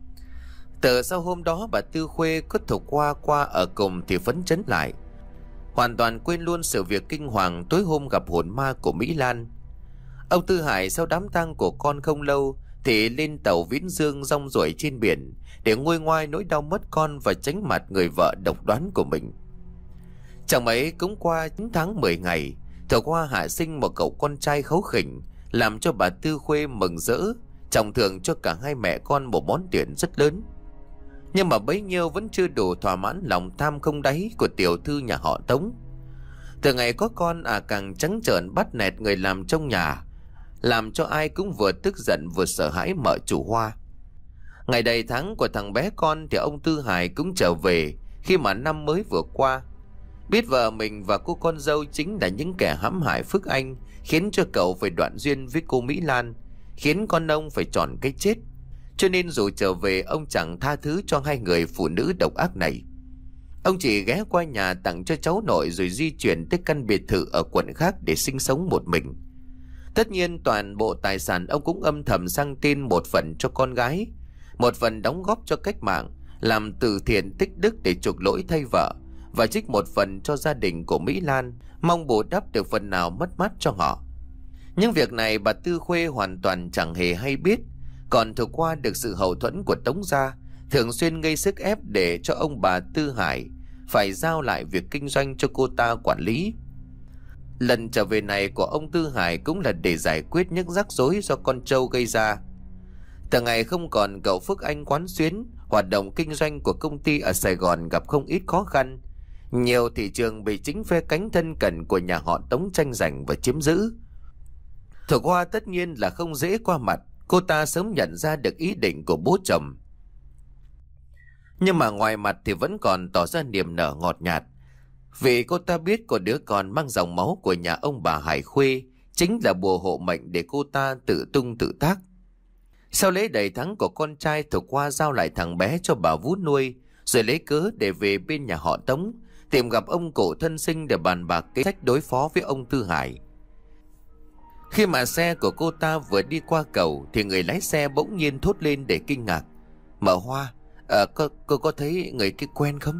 Từ sau hôm đó bà Tư Khuê có Thục Hoa qua ở cùng thì phấn chấn lại, hoàn toàn quên luôn sự việc kinh hoàng tối hôm gặp hồn ma của Mỹ Lan. Ông Tư Hải sau đám tang của con không lâu thì lên tàu Viễn Dương rong ruổi trên biển để nguôi ngoai nỗi đau mất con và tránh mặt người vợ độc đoán của mình. Chẳng mấy cũng qua chín tháng mười ngày, Thục Hoa hạ sinh một cậu con trai kháu khỉnh, làm cho bà Tư Khuê mừng rỡ, trọng thưởng cho cả hai mẹ con một món tiền rất lớn. Nhưng mà bấy nhiêu vẫn chưa đủ thỏa mãn lòng tham không đáy của tiểu thư nhà họ Tống. Từ ngày có con à càng trắng trợn bắt nẹt người làm trong nhà, làm cho ai cũng vừa tức giận vừa sợ hãi mợ chủ Hoa. Ngày đầy tháng của thằng bé con thì ông Tư Hải cũng trở về khi mà năm mới vừa qua. Biết vợ mình và cô con dâu chính là những kẻ hãm hại Phước Anh, khiến cho cậu phải đoạn duyên với cô Mỹ Lan, khiến con ông phải chọn cái chết. Cho nên dù trở về ông chẳng tha thứ cho hai người phụ nữ độc ác này. Ông chỉ ghé qua nhà tặng cho cháu nội rồi di chuyển tới căn biệt thự ở quận khác để sinh sống một mình. Tất nhiên toàn bộ tài sản ông cũng âm thầm sang tên, một phần cho con gái, một phần đóng góp cho cách mạng, làm từ thiện tích đức để chuộc lỗi thay vợ, và trích một phần cho gia đình của Mỹ Lan, mong bù đắp được phần nào mất mát cho họ. Những việc này bà Tư Khuê hoàn toàn chẳng hề hay biết. Còn Thục Hoa được sự hậu thuẫn của Tống gia, thường xuyên gây sức ép để cho ông bà Tư Hải phải giao lại việc kinh doanh cho cô ta quản lý. Lần trở về này của ông Tư Hải cũng là để giải quyết những rắc rối do con trâu gây ra. Từ ngày không còn cậu Phước Anh quán xuyến, hoạt động kinh doanh của công ty ở Sài Gòn gặp không ít khó khăn. Nhiều thị trường bị chính phe cánh thân cận của nhà họ Tống tranh giành và chiếm giữ. Thục Hoa tất nhiên là không dễ qua mặt. Cô ta sớm nhận ra được ý định của bố chồng, nhưng mà ngoài mặt thì vẫn còn tỏ ra niềm nở ngọt nhạt, vì cô ta biết có đứa con mang dòng máu của nhà ông bà Hải Khuê chính là bùa hộ mệnh để cô ta tự tung tự tác. Sau lễ đầy tháng của con trai, Thục Hoa giao lại thằng bé cho bà Vú nuôi, rồi lấy cớ để về bên nhà họ Tống tìm gặp ông cụ thân sinh để bàn bạc kế sách đối phó với ông Tư Hải. Khi mà xe của cô ta vừa đi qua cầu thì người lái xe bỗng nhiên thốt lên để kinh ngạc: "Mợ Hoa, à, cô, cô có thấy người kia quen không?"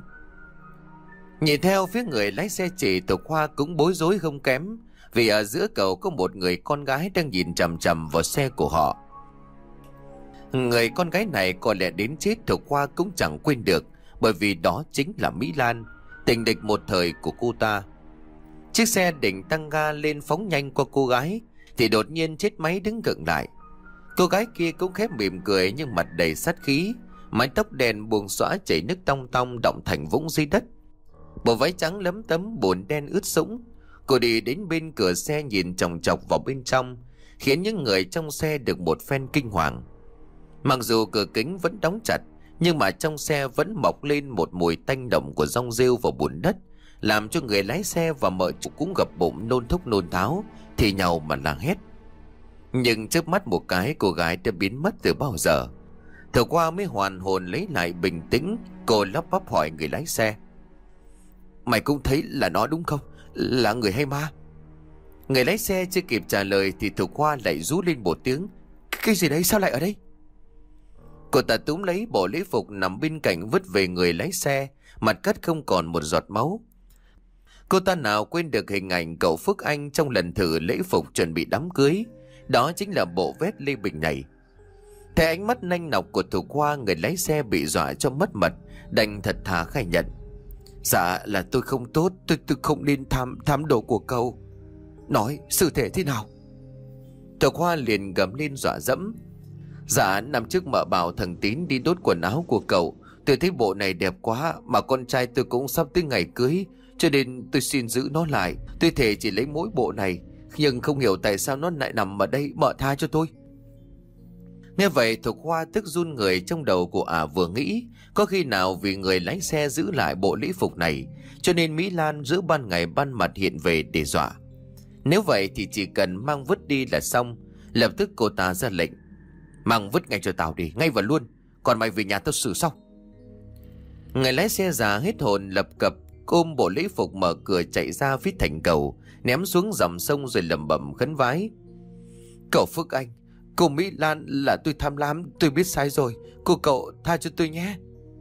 Nhìn theo phía người lái xe chỉ, Thục Hoa cũng bối rối không kém, vì ở giữa cầu có một người con gái đang nhìn chằm chằm vào xe của họ. Người con gái này có lẽ đến chết Thục Hoa cũng chẳng quên được, bởi vì đó chính là Mỹ Lan, tình địch một thời của cô ta. Chiếc xe định tăng ga lên phóng nhanh qua cô gái thì đột nhiên chết máy đứng gượng lại. Cô gái kia cũng khép mỉm cười nhưng mặt đầy sát khí, mái tóc đen buông xõa chảy nước tong tong đọng thành vũng dưới đất. Bộ váy trắng lấm tấm, bùn đen ướt sũng. Cô đi đến bên cửa xe nhìn chòng chọc vào bên trong, khiến những người trong xe được một phen kinh hoàng. Mặc dù cửa kính vẫn đóng chặt, nhưng mà trong xe vẫn mọc lên một mùi tanh đậm của rong rêu và bùn đất, làm cho người lái xe và mợ chủ cũng gập bụng nôn thốc nôn tháo, thì nhau mà la hét. Nhưng trước mắt một cái, cô gái đã biến mất từ bao giờ. Thở qua mới hoàn hồn lấy lại bình tĩnh, cô lắp bắp hỏi người lái xe: "Mày cũng thấy là nó đúng không? Là người hay ma?" Người lái xe chưa kịp trả lời thì Thục Hoa lại rú lên một tiếng: "Cái gì đấy? Sao lại ở đây?" Cô ta túm lấy bộ lễ phục nằm bên cạnh vứt về người lái xe, mặt cắt không còn một giọt máu. Cô ta nào quên được hình ảnh cậu Phước Anh trong lần thử lễ phục chuẩn bị đám cưới. Đó chính là bộ vest Lê Bình này. Thấy ánh mắt nanh nọc của Thục Hoa, người lái xe bị dọa cho mất mật, đành thật thà khai nhận: "Dạ là tôi không tốt, tôi, tôi không nên tham tham đồ của cậu." "Nói sự thể thế nào?" Thục Hoa liền gầm lên dọa dẫm: "Dạ năm trước mợ bảo thằng Tín đi đốt quần áo của cậu, Tôi thấy bộ này đẹp quá, mà con trai tôi cũng sắp tới ngày cưới, cho nên tôi xin giữ nó lại. Tôi thề chỉ lấy mỗi bộ này, nhưng không hiểu tại sao nó lại nằm ở đây, mợ tha cho tôi. Nghe vậy Thục Hoa tức run người. Trong đầu của ả vừa nghĩ, có khi nào vì người lái xe giữ lại bộ lễ phục này, cho nên Mỹ Lan giữa ban ngày ban mặt hiện về để dọa. Nếu vậy thì chỉ cần mang vứt đi là xong. Lập tức cô ta ra lệnh: mang vứt ngay cho tao đi, ngay và luôn, còn mày về nhà tao xử sau. Người lái xe già hết hồn lập cập ôm bộ lễ phục mở cửa chạy ra phía thành cầu, ném xuống dòng sông rồi lẩm bẩm khấn vái: cậu Phước Anh, cô Mỹ Lan, là tôi tham lam, tôi biết sai rồi, cô cậu tha cho tôi nhé.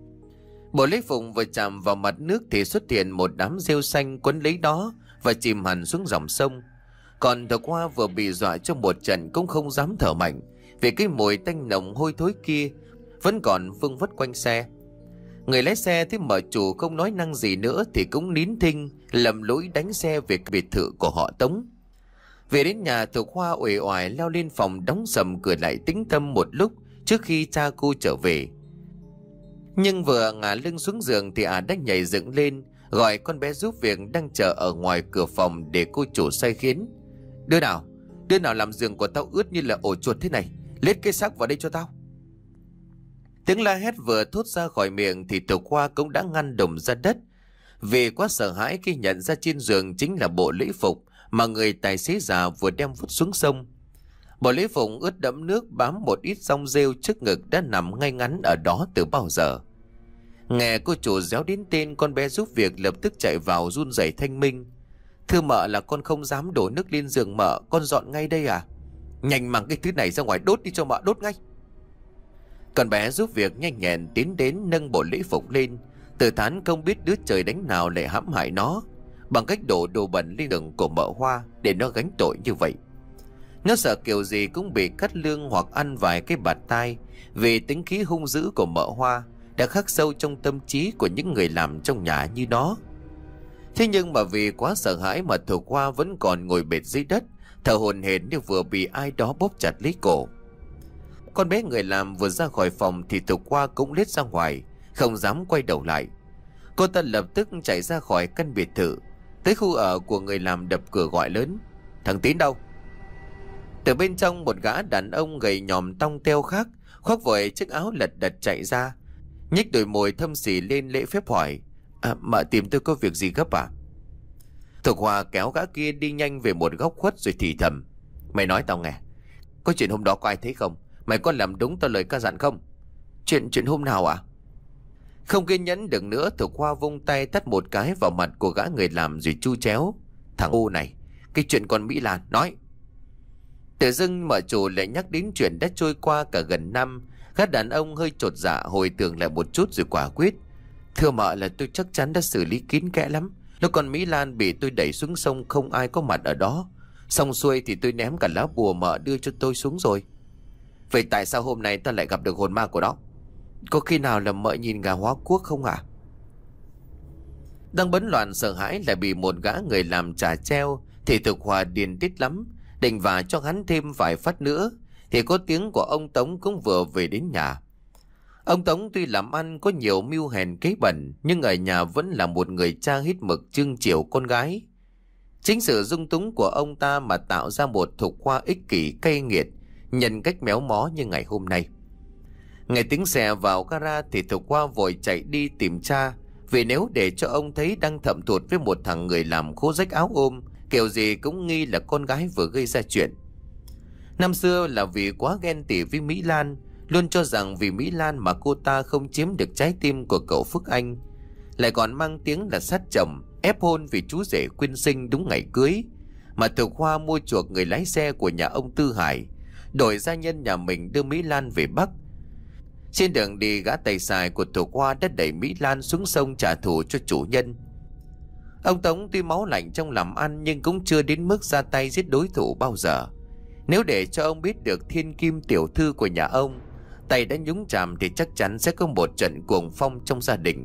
Bộ lễ phục vừa chạm vào mặt nước thì xuất hiện một đám rêu xanh quấn lấy đó và chìm hẳn xuống dòng sông. Còn Thục Hoa vừa bị dọa cho một trận cũng không dám thở mạnh, vì cái mùi tanh nồng hôi thối kia vẫn còn vương vất quanh xe. Người lái xe thấy mở chủ không nói năng gì nữa thì cũng nín thinh, lầm lũi đánh xe về biệt thự của họ Tống. Về đến nhà, Thục Hoa uể oải leo lên phòng đóng sầm cửa lại tĩnh tâm một lúc trước khi cha cô trở về. Nhưng vừa ngả lưng xuống giường thì ả đã nhảy dựng lên, gọi con bé giúp việc đang chờ ở ngoài cửa phòng để cô chủ sai khiến: Đứa nào, đứa nào làm giường của tao ướt như là ổ chuột thế này, lết cái xác vào đây cho tao. Tiếng la hét vừa thốt ra khỏi miệng thì Thục Hoa cũng đã ngăn đùng ra đất, vì quá sợ hãi khi nhận ra trên giường chính là bộ lễ phục mà người tài xế già vừa đem vứt xuống sông. Bộ lễ phục ướt đẫm nước, bám một ít rong rêu trước ngực đã nằm ngay ngắn ở đó từ bao giờ. Nghe cô chủ réo đến tên, con bé giúp việc lập tức chạy vào run rẩy thanh minh: Thưa mợ, là con không dám đổ nước lên giường mợ, con dọn ngay đây à. Nhanh mang cái thứ này ra ngoài đốt đi cho mợ, đốt ngay. Con bé giúp việc nhanh nhẹn tiến đến nâng bộ lễ phục lên, tự thán không biết đứa trời đánh nào lại hãm hại nó bằng cách đổ đồ bẩn lên đường của mợ Hoa để nó gánh tội như vậy. Nó sợ kiểu gì cũng bị cắt lương hoặc ăn vài cái bạt tai, vì tính khí hung dữ của mợ Hoa đã khắc sâu trong tâm trí của những người làm trong nhà như nó. Thế nhưng mà vì quá sợ hãi mà Thục Hoa vẫn còn ngồi bệt dưới đất, thở hổn hển như vừa bị ai đó bóp chặt lấy cổ. Con bé người làm vừa ra khỏi phòng thì Thục Hoa cũng lết ra ngoài, không dám quay đầu lại. Cô ta lập tức chạy ra khỏi căn biệt thự, tới khu ở của người làm đập cửa gọi lớn: Thằng Tín đâu? Từ bên trong, một gã đàn ông gầy nhòm tông teo khác khoác vội chiếc áo lật đật chạy ra, nhếch đôi môi thâm sỉ lên lễ phép hỏi: À, mợ tìm tôi có việc gì gấp à? Thục Hoa kéo gã kia đi nhanh về một góc khuất rồi thì thầm: Mày nói tao nghe, có chuyện hôm đó có ai thấy không? Mày có làm đúng tao lời ca dặn không? Chuyện chuyện hôm nào à? Không kiên nhẫn được nữa, Thục Hoa vung tay tát một cái vào mặt của gã người làm rồi chu chéo: Thằng ô này, cái chuyện con Mỹ Lan nói. Tự dưng mở chủ lại nhắc đến chuyện đã trôi qua cả gần năm. Gã đàn ông hơi chột dạ hồi tưởng lại một chút rồi quả quyết: Thưa mợ, là tôi chắc chắn đã xử lý kín kẽ lắm. Lúc con Mỹ Lan bị tôi đẩy xuống sông không ai có mặt ở đó, xong xuôi thì tôi ném cả lá bùa mợ đưa cho tôi xuống rồi. Vậy tại sao hôm nay ta lại gặp được hồn ma của nó? Có khi nào là mợ nhìn gà hóa quốc không ạ? À? Đang bấn loạn sợ hãi lại bị một gã người làm trả treo thì Thục Hoa điên tiết lắm, định vả cho hắn thêm vài phát nữa thì có tiếng của ông Tống cũng vừa về đến nhà. Ông Tống tuy làm ăn có nhiều mưu hèn kế bẩn, nhưng ở nhà vẫn là một người cha hết mực trưng chiều con gái. Chính sự dung túng của ông ta mà tạo ra một Thục Hoa ích kỷ cay nghiệt, nhân cách méo mó như ngày hôm nay. Nghe tiếng xe vào gara thì Thục Hoa vội chạy đi tìm cha, vì nếu để cho ông thấy đang thậm thụt với một thằng người làm khô rách áo ôm, kiểu gì cũng nghi là con gái vừa gây ra chuyện. Năm xưa là vì quá ghen tị với Mỹ Lan, luôn cho rằng vì Mỹ Lan mà cô ta không chiếm được trái tim của cậu Phước Anh, lại còn mang tiếng là sát chồng, ép hôn vì chú rể quyên sinh đúng ngày cưới, mà Thục Hoa mua chuộc người lái xe của nhà ông Tư Hải, đổi gia nhân nhà mình đưa Mỹ Lan về Bắc. Trên đường đi, gã tay xài của Thục Hoa đã đẩy Mỹ Lan xuống sông trả thù cho chủ nhân. Ông Tống tuy máu lạnh trong làm ăn nhưng cũng chưa đến mức ra tay giết đối thủ bao giờ. Nếu để cho ông biết được thiên kim tiểu thư của nhà ông tay đã nhúng chàm thì chắc chắn sẽ có một trận cuồng phong trong gia đình.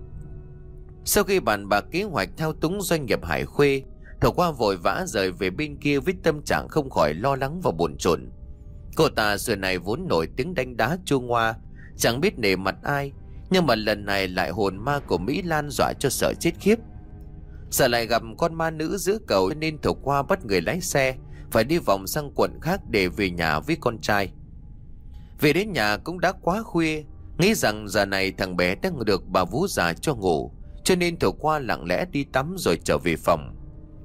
Sau khi bàn bạc kế hoạch thao túng doanh nghiệp Hải Khuê, Thục Hoa vội vã rời về bên kia với tâm trạng không khỏi lo lắng và bồn chồn. Cô ta xưa này vốn nổi tiếng đánh đá chua ngoa, chẳng biết nể mặt ai, Nhưng mà lần này lại hồn ma của Mỹ Lan dọa cho sợ chết khiếp. Sợ lại gặp con ma nữ giữa cầu nên Thục Hoa bắt người lái xe phải đi vòng sang quận khác để về nhà với con trai. Về đến nhà cũng đã quá khuya, nghĩ rằng giờ này thằng bé đang được bà vú già cho ngủ, cho nên Thục Hoa lặng lẽ đi tắm rồi trở về phòng.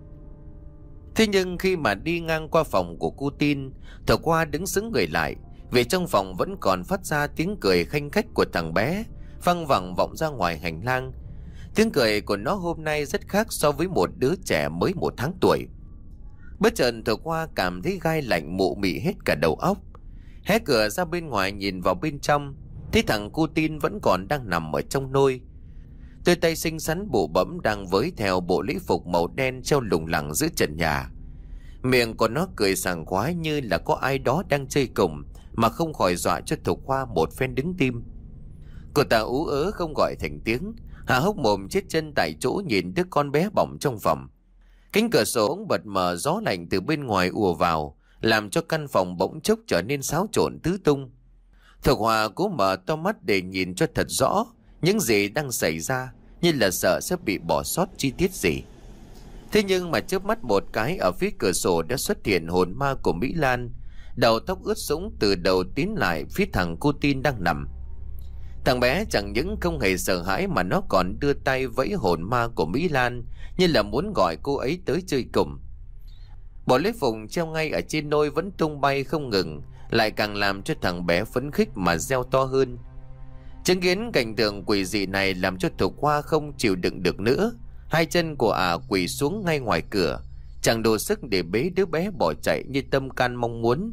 Thế nhưng khi mà đi ngang qua phòng của cô Tin, Thục Hoa đứng sững người lại, vì trong phòng vẫn còn phát ra tiếng cười khanh khách của thằng bé, văng vẳng vọng ra ngoài hành lang. Tiếng cười của nó hôm nay rất khác so với một đứa trẻ mới một tháng tuổi. Bất chợt Thục Hoa cảm thấy gai lạnh mụ mị hết cả đầu óc. Hé cửa ra bên ngoài nhìn vào bên trong, thấy thằng cô Tin vẫn còn đang nằm ở trong nôi. Đôi tay xinh xắn bụ bẫm đang với theo bộ lễ phục màu đen treo lủng lẳng giữa trần nhà. Miệng của nó cười sảng khoái như là có ai đó đang chơi cùng, mà không khỏi dọa cho Thục Hoa một phen đứng tim. Cô ta ú ớ không gọi thành tiếng, há hốc mồm chết chân tại chỗ nhìn đứa con bé bỏng trong phòng. Cánh cửa sổ ống bật mở, gió lạnh từ bên ngoài ùa vào, làm cho căn phòng bỗng chốc trở nên xáo trộn tứ tung. Thục Hoa cố mở to mắt để nhìn cho thật rõ những gì đang xảy ra, như là sợ sẽ bị bỏ sót chi tiết gì. Thế nhưng mà chớp mắt một cái, ở phía cửa sổ đã xuất hiện hồn ma của Mỹ Lan, đầu tóc ướt sũng từ đầu tiến lại phía thằng cô Tin đang nằm. Thằng bé chẳng những không hề sợ hãi mà nó còn đưa tay vẫy hồn ma của Mỹ Lan, như là muốn gọi cô ấy tới chơi cùng. Bộ lễ phục treo ngay ở trên nôi vẫn tung bay không ngừng, lại càng làm cho thằng bé phấn khích mà reo to hơn. Chứng kiến cảnh tượng quỷ dị này làm cho Thục Hoa không chịu đựng được nữa. Hai chân của ả à quỳ xuống ngay ngoài cửa, chẳng đủ sức để bế đứa bé bỏ chạy như tâm can mong muốn.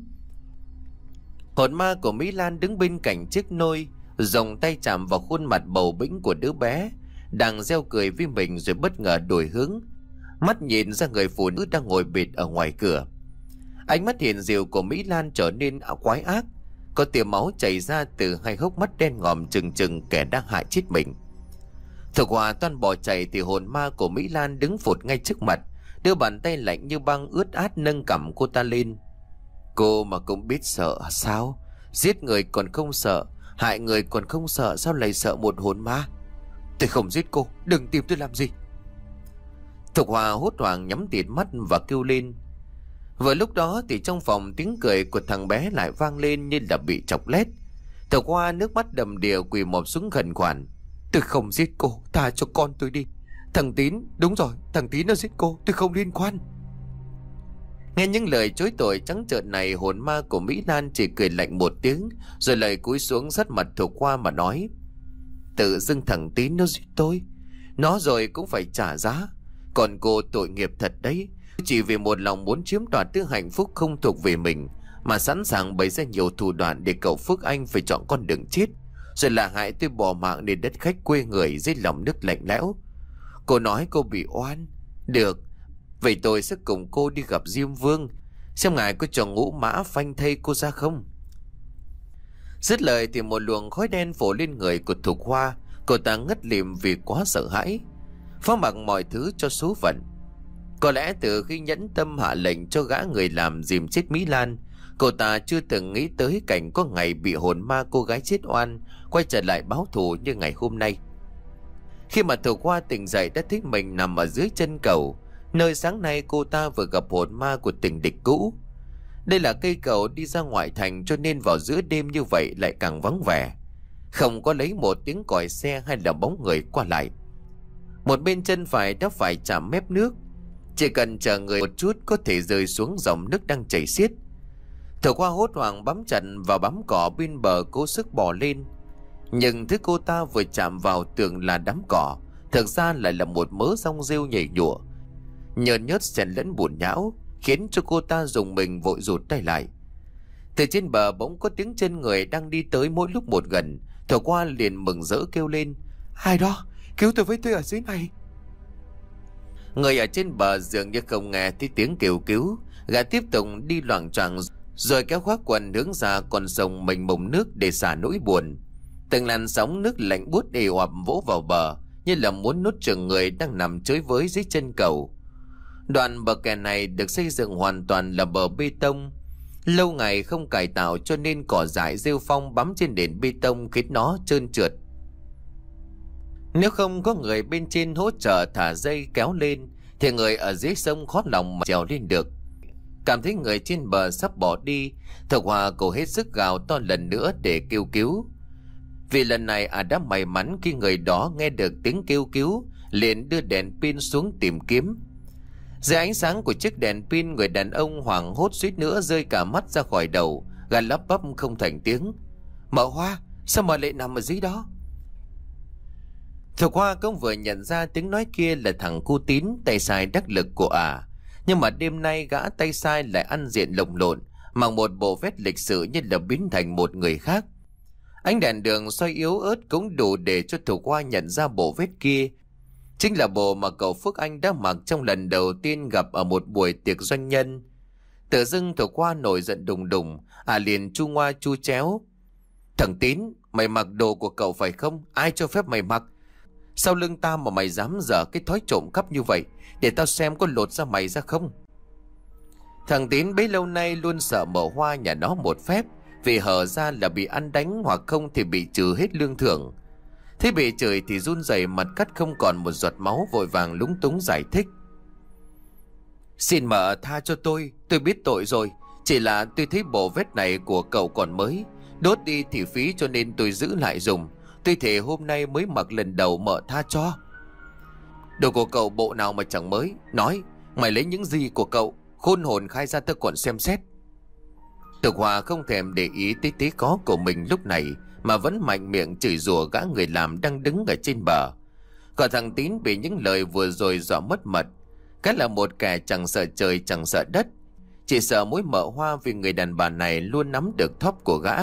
Hồn ma của Mỹ Lan đứng bên cạnh chiếc nôi, dùng tay chạm vào khuôn mặt bầu bĩnh của đứa bé đang reo cười với mình, rồi bất ngờ đổi hướng, mắt nhìn ra người phụ nữ đang ngồi bệt ở ngoài cửa. Ánh mắt hiền dịu của Mỹ Lan trở nên quái ác, có tia máu chảy ra từ hai hốc mắt đen ngòm trừng trừng kẻ đang hại chết mình. Thục Hoa toan bỏ chạy thì hồn ma của Mỹ Lan đứng phụt ngay trước mặt, đưa bàn tay lạnh như băng ướt át nâng cằm cô ta lên. Cô mà cũng biết sợ sao? Giết người còn không sợ, hại người còn không sợ, sao lại sợ một hồn ma? Tôi không giết cô, đừng tìm tôi làm gì. Thục Hoa hốt hoảng nhắm tịt mắt và kêu lên. Vừa lúc đó thì trong phòng tiếng cười của thằng bé lại vang lên như là bị chọc lét. Thục Hoa nước mắt đầm đìa quỳ mọp xuống khẩn khoản. Tôi không giết cô, tha cho con tôi đi. Thằng Tín, đúng rồi, thằng Tín nó giết cô, tôi không liên quan. Nghe những lời chối tội trắng trợn này, hồn ma của Mỹ Lan chỉ cười lạnh một tiếng, rồi lại cúi xuống sát mặt Thục Hoa mà nói. Tự dưng thằng Tín nó giết tôi, nó rồi cũng phải trả giá. Còn cô tội nghiệp thật đấy, chỉ vì một lòng muốn chiếm đoạt thứ hạnh phúc không thuộc về mình mà sẵn sàng bày ra nhiều thủ đoạn để cậu Phước Anh phải chọn con đường chết, rồi là hại tôi bỏ mạng đến đất khách quê người dưới lòng nước lạnh lẽo. Cô nói cô bị oan. Được, vậy tôi sẽ cùng cô đi gặp Diêm Vương, xem ngài có cho ngũ mã phanh thây cô ra không. Dứt lời thì một luồng khói đen phủ lên người của Thục Hoa. Cô ta ngất lịm vì quá sợ hãi, phó mặc mọi thứ cho số phận. Có lẽ từ khi nhẫn tâm hạ lệnh cho gã người làm dìm chết Mỹ Lan, cô ta chưa từng nghĩ tới cảnh có ngày bị hồn ma cô gái chết oan quay trở lại báo thù như ngày hôm nay. Khi mà Thục Hoa tỉnh dậy đã thấy mình nằm ở dưới chân cầu, nơi sáng nay cô ta vừa gặp hồn ma của tình địch cũ. Đây là cây cầu đi ra ngoại thành, cho nên vào giữa đêm như vậy lại càng vắng vẻ, không có lấy một tiếng còi xe hay là bóng người qua lại. Một bên chân phải đã phải chạm mép nước, chỉ cần chờ người một chút có thể rơi xuống dòng nước đang chảy xiết. Thục Hoa hốt hoảng bám chặt vào bám cỏ bên bờ, cố sức bò lên. Nhưng thứ cô ta vừa chạm vào tưởng là đám cỏ, thực ra lại là một mớ rong rêu nhảy nhụa, nhợn nhớt xen lẫn bùn nhão, khiến cho cô ta dùng mình vội rụt tay lại. Từ trên bờ bỗng có tiếng chân người đang đi tới mỗi lúc một gần. Thục Hoa liền mừng rỡ kêu lên. Ai đó, cứu tôi với, tôi ở dưới này. Người ở trên bờ dường như không nghe thấy tiếng kêu cứu, gã tiếp tục đi loạng choạng rồi kéo khoác quần hướng ra con sông mênh mông nước để xả nỗi buồn. Từng làn sóng nước lạnh buốt ì oạp vỗ vào bờ, như là muốn nuốt chửng người đang nằm chới với dưới chân cầu. Đoạn bờ kè này được xây dựng hoàn toàn là bờ bê tông, lâu ngày không cải tạo cho nên cỏ dại rêu phong bám trên nền bê tông khiến nó trơn trượt. Nếu không có người bên trên hỗ trợ thả dây kéo lên thì người ở dưới sông khó lòng mà trèo lên được. Cảm thấy người trên bờ sắp bỏ đi, Thục Hoa cố hết sức gào to lần nữa để kêu cứu. Vì lần này à đã may mắn khi người đó nghe được tiếng kêu cứu, liền đưa đèn pin xuống tìm kiếm. Dưới ánh sáng của chiếc đèn pin, người đàn ông hoảng hốt suýt nữa rơi cả mắt ra khỏi đầu, gà lắp bắp không thành tiếng. Mợ Hoa, sao mà lại nằm ở dưới đó? Thục Hoa cũng vừa nhận ra tiếng nói kia là thằng cu Tín, tay sai đắc lực của ả. À. Nhưng mà đêm nay gã tay sai lại ăn diện lồng lộn, mặc một bộ vest lịch sự như là biến thành một người khác. Ánh đèn đường soi yếu ớt cũng đủ để cho Thục Hoa nhận ra bộ vest kia chính là bộ mà cậu Phước Anh đã mặc trong lần đầu tiên gặp ở một buổi tiệc doanh nhân. Tự dưng Thục Hoa nổi giận đùng đùng, à liền chu ngoa chu chéo. Thằng Tín, mày mặc đồ của cậu phải không? Ai cho phép mày mặc? Sau lưng tao mà mày dám dở cái thói trộm cắp như vậy, để tao xem có lột ra mày ra không. Thằng Tín bấy lâu nay luôn sợ Mợ Hoa nhà nó một phép, vì hở ra là bị ăn đánh hoặc không thì bị trừ hết lương thưởng. Thế bị chửi thì run rẩy, mặt cắt không còn một giọt máu, vội vàng lúng túng giải thích. Xin mợ tha cho tôi, tôi biết tội rồi. Chỉ là tôi thấy bộ vest này của cậu còn mới, đốt đi thì phí cho nên tôi giữ lại dùng. Tôi thề hôm nay mới mặc lần đầu, mợ tha cho. Đồ của cậu bộ nào mà chẳng mới? Nói, mày lấy những gì của cậu? Khôn hồn khai ra tôi còn xem xét. Thục Hoa không thèm để ý tới tí có của mình lúc này, mà vẫn mạnh miệng chửi rủa gã người làm đang đứng ở trên bờ. Còn thằng Tín bị những lời vừa rồi dọa mất mật. Cái là một kẻ chẳng sợ trời chẳng sợ đất, chỉ sợ mối Mợ Hoa vì người đàn bà này luôn nắm được thóp của gã.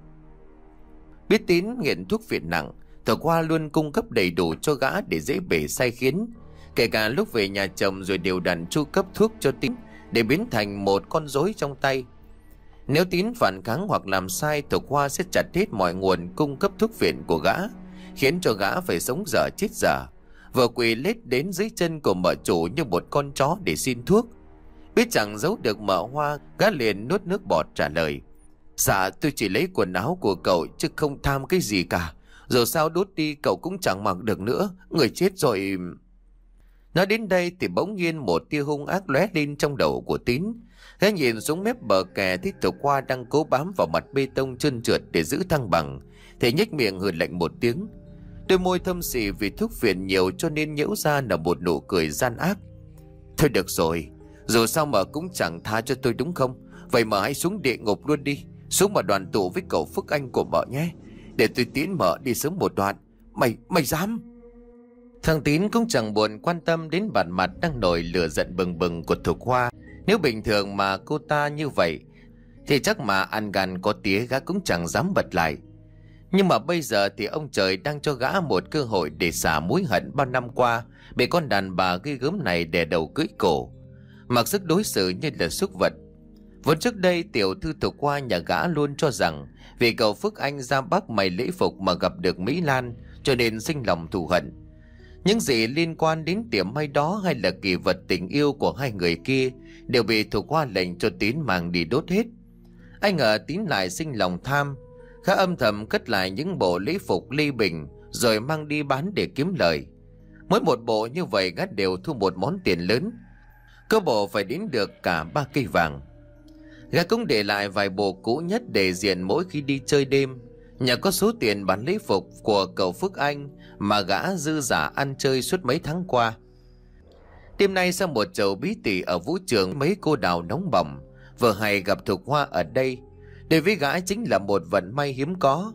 Biết Tín nghiện thuốc phiện nặng, Thục Hoa luôn cung cấp đầy đủ cho gã để dễ bể sai khiến. Kể cả lúc về nhà chồng rồi đều đặn chu cấp thuốc cho Tín để biến thành một con rối trong tay. Nếu Tín phản kháng hoặc làm sai, Thục Hoa sẽ chặt hết mọi nguồn cung cấp thuốc phiện của gã, khiến cho gã phải sống dở chết dở, vừa quỳ lết đến dưới chân của mợ chủ như một con chó để xin thuốc. Biết chẳng giấu được Mợ Hoa, gã liền nuốt nước bọt trả lời. Dạ tôi chỉ lấy quần áo của cậu chứ không tham cái gì cả. Dù sao đốt đi cậu cũng chẳng mặc được nữa, người chết rồi. Nói đến đây thì bỗng nhiên một tia hung ác lóe lên trong đầu của Tín. Gã nhìn xuống mép bờ kè thấy Thục Hoa đang cố bám vào mặt bê tông trơn trượt để giữ thăng bằng, thì nhếch miệng hừ lạnh một tiếng. Đôi môi thâm xì vì thuốc phiện nhiều cho nên nhễu ra là một nụ cười gian ác. Thôi được rồi, dù sao mợ cũng chẳng tha cho tôi đúng không? Vậy mợ hãy xuống địa ngục luôn đi, xuống mà đoàn tụ với cậu Phước Anh của mợ nhé, để tôi tiến mợ đi sớm một đoạn. Mày, mày dám? Thằng Tín cũng chẳng buồn quan tâm đến bản mặt đang nổi lửa giận bừng bừng của Thục Hoa. Nếu bình thường mà cô ta như vậy thì chắc mà ăn gan có tía gã cũng chẳng dám bật lại. Nhưng mà bây giờ thì ông trời đang cho gã một cơ hội để xả mối hận bao năm qua bị con đàn bà ghê gớm này đè đầu cưỡi cổ, mặc sức đối xử như là súc vật. Vốn trước đây tiểu thư Thục Hoa nhà gã luôn cho rằng vì cậu Phước Anh ra Bắc mày lễ phục mà gặp được Mỹ Lan cho nên sinh lòng thù hận. Những gì liên quan đến tiệm may đó hay là kỳ vật tình yêu của hai người kia đều bị Thục Hoa lệnh cho Tín mang đi đốt hết. Ai ngờ Tín lại sinh lòng tham, khá âm thầm cất lại những bộ lễ phục ly bình rồi mang đi bán để kiếm lời. Mỗi một bộ như vậy gã đều thu một món tiền lớn, có bộ phải đến được cả ba cây vàng. Gã cũng để lại vài bộ cũ nhất để diện mỗi khi đi chơi đêm. Nhờ có số tiền bán lễ phục của cậu Phước Anh mà gã dư giả ăn chơi suốt mấy tháng qua. Đêm nay sau một chầu bí tỉ ở vũ trường mấy cô đào nóng bỏng, vừa hay gặp Thục Hoa ở đây, đối với gã chính là một vận may hiếm có.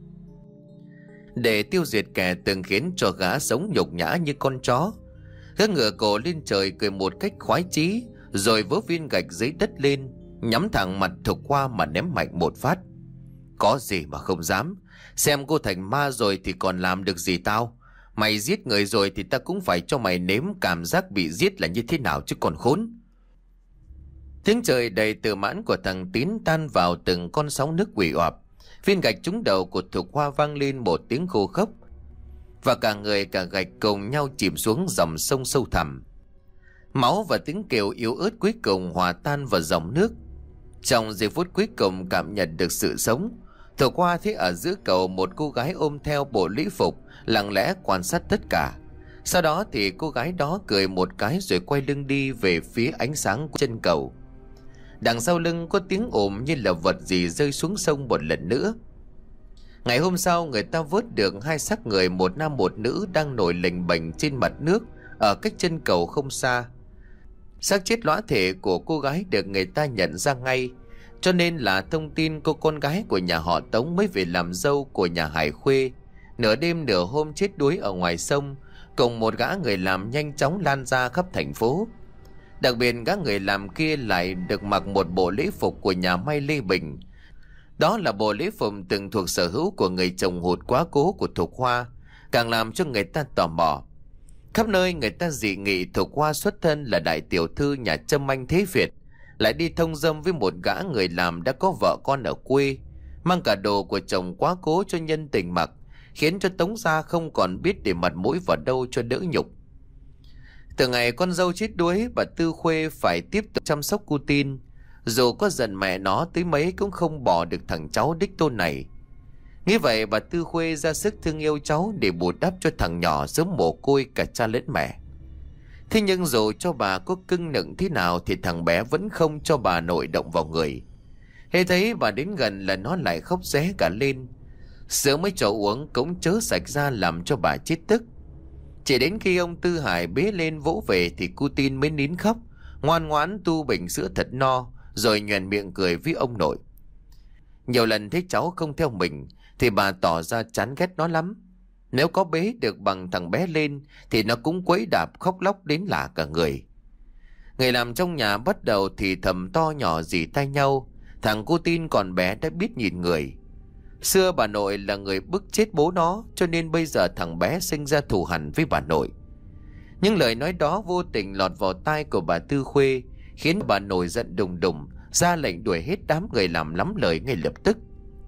Để tiêu diệt kẻ từng khiến cho gã sống nhục nhã như con chó, gã ngửa cổ lên trời cười một cách khoái chí, rồi vớ viên gạch dưới đất lên, nhắm thẳng mặt Thục Hoa mà ném mạnh một phát. Có gì mà không dám, xem cô thành ma rồi thì còn làm được gì tao. Mày giết người rồi thì ta cũng phải cho mày nếm cảm giác bị giết là như thế nào chứ còn khốn. Tiếng trời đầy tự mãn của thằng Tín tan vào từng con sóng nước quỷ oạp. Viên gạch trúng đầu của Thục Hoa vang lên một tiếng khô khốc, và cả người cả gạch cùng nhau chìm xuống dòng sông sâu thẳm. Máu và tiếng kêu yếu ớt cuối cùng hòa tan vào dòng nước. Trong giây phút cuối cùng cảm nhận được sự sống, Thổi qua thấy ở giữa cầu một cô gái ôm theo bộ lễ phục, lặng lẽ quan sát tất cả. Sau đó thì cô gái đó cười một cái rồi quay lưng đi về phía ánh sáng của chân cầu. Đằng sau lưng có tiếng ồn như là vật gì rơi xuống sông một lần nữa. Ngày hôm sau, người ta vớt được hai xác người, một nam một nữ, đang nổi lềnh bềnh trên mặt nước ở cách chân cầu không xa. Xác chết lõa thể của cô gái được người ta nhận ra ngay, cho nên là thông tin cô con gái của nhà họ Tống mới về làm dâu của nhà Hải Khuê, nửa đêm nửa hôm chết đuối ở ngoài sông, cùng một gã người làm nhanh chóng lan ra khắp thành phố. Đặc biệt gã người làm kia lại được mặc một bộ lễ phục của nhà may Lê Bình. Đó là bộ lễ phục từng thuộc sở hữu của người chồng hụt quá cố của Thục Hoa, càng làm cho người ta tò mò. Khắp nơi người ta dị nghị Thục Hoa xuất thân là đại tiểu thư nhà Trâm Anh thế Việt, lại đi thông dâm với một gã người làm đã có vợ con ở quê, mang cả đồ của chồng quá cố cho nhân tình mặc, khiến cho Tống gia không còn biết để mặt mũi vào đâu cho đỡ nhục. Từ ngày con dâu chết đuối, bà Tư Khuê phải tiếp tục chăm sóc cu Tin. Dù có giận mẹ nó tới mấy cũng không bỏ được thằng cháu đích tôn này. Nghĩ vậy, bà Tư Khuê ra sức thương yêu cháu để bù đắp cho thằng nhỏ sớm mồ côi cả cha lẫn mẹ. Thế nhưng dù cho bà có cưng nựng thế nào thì thằng bé vẫn không cho bà nội động vào người. Hễ thấy bà đến gần là nó lại khóc ré cả lên. Sữa mới cho uống cũng chớ sạch ra làm cho bà chết tức. Chỉ đến khi ông Tư Hải bế lên vỗ về thì cu Tin mới nín khóc, ngoan ngoãn tu bình sữa thật no, rồi nhoẻn miệng cười với ông nội. Nhiều lần thấy cháu không theo mình thì bà tỏ ra chán ghét nó lắm. Nếu có bế được bằng thằng bé lên thì nó cũng quấy đạp khóc lóc đến lả cả người. Người làm trong nhà bắt đầu thì thầm to nhỏ rỉ tai nhau. Thằng cu Tin còn bé đã biết nhìn người. Xưa bà nội là người bức chết bố nó, cho nên bây giờ thằng bé sinh ra thù hằn với bà nội. Những lời nói đó vô tình lọt vào tai của bà Tư Khuê, khiến bà nổi giận đùng đùng, ra lệnh đuổi hết đám người làm lắm lời ngay lập tức.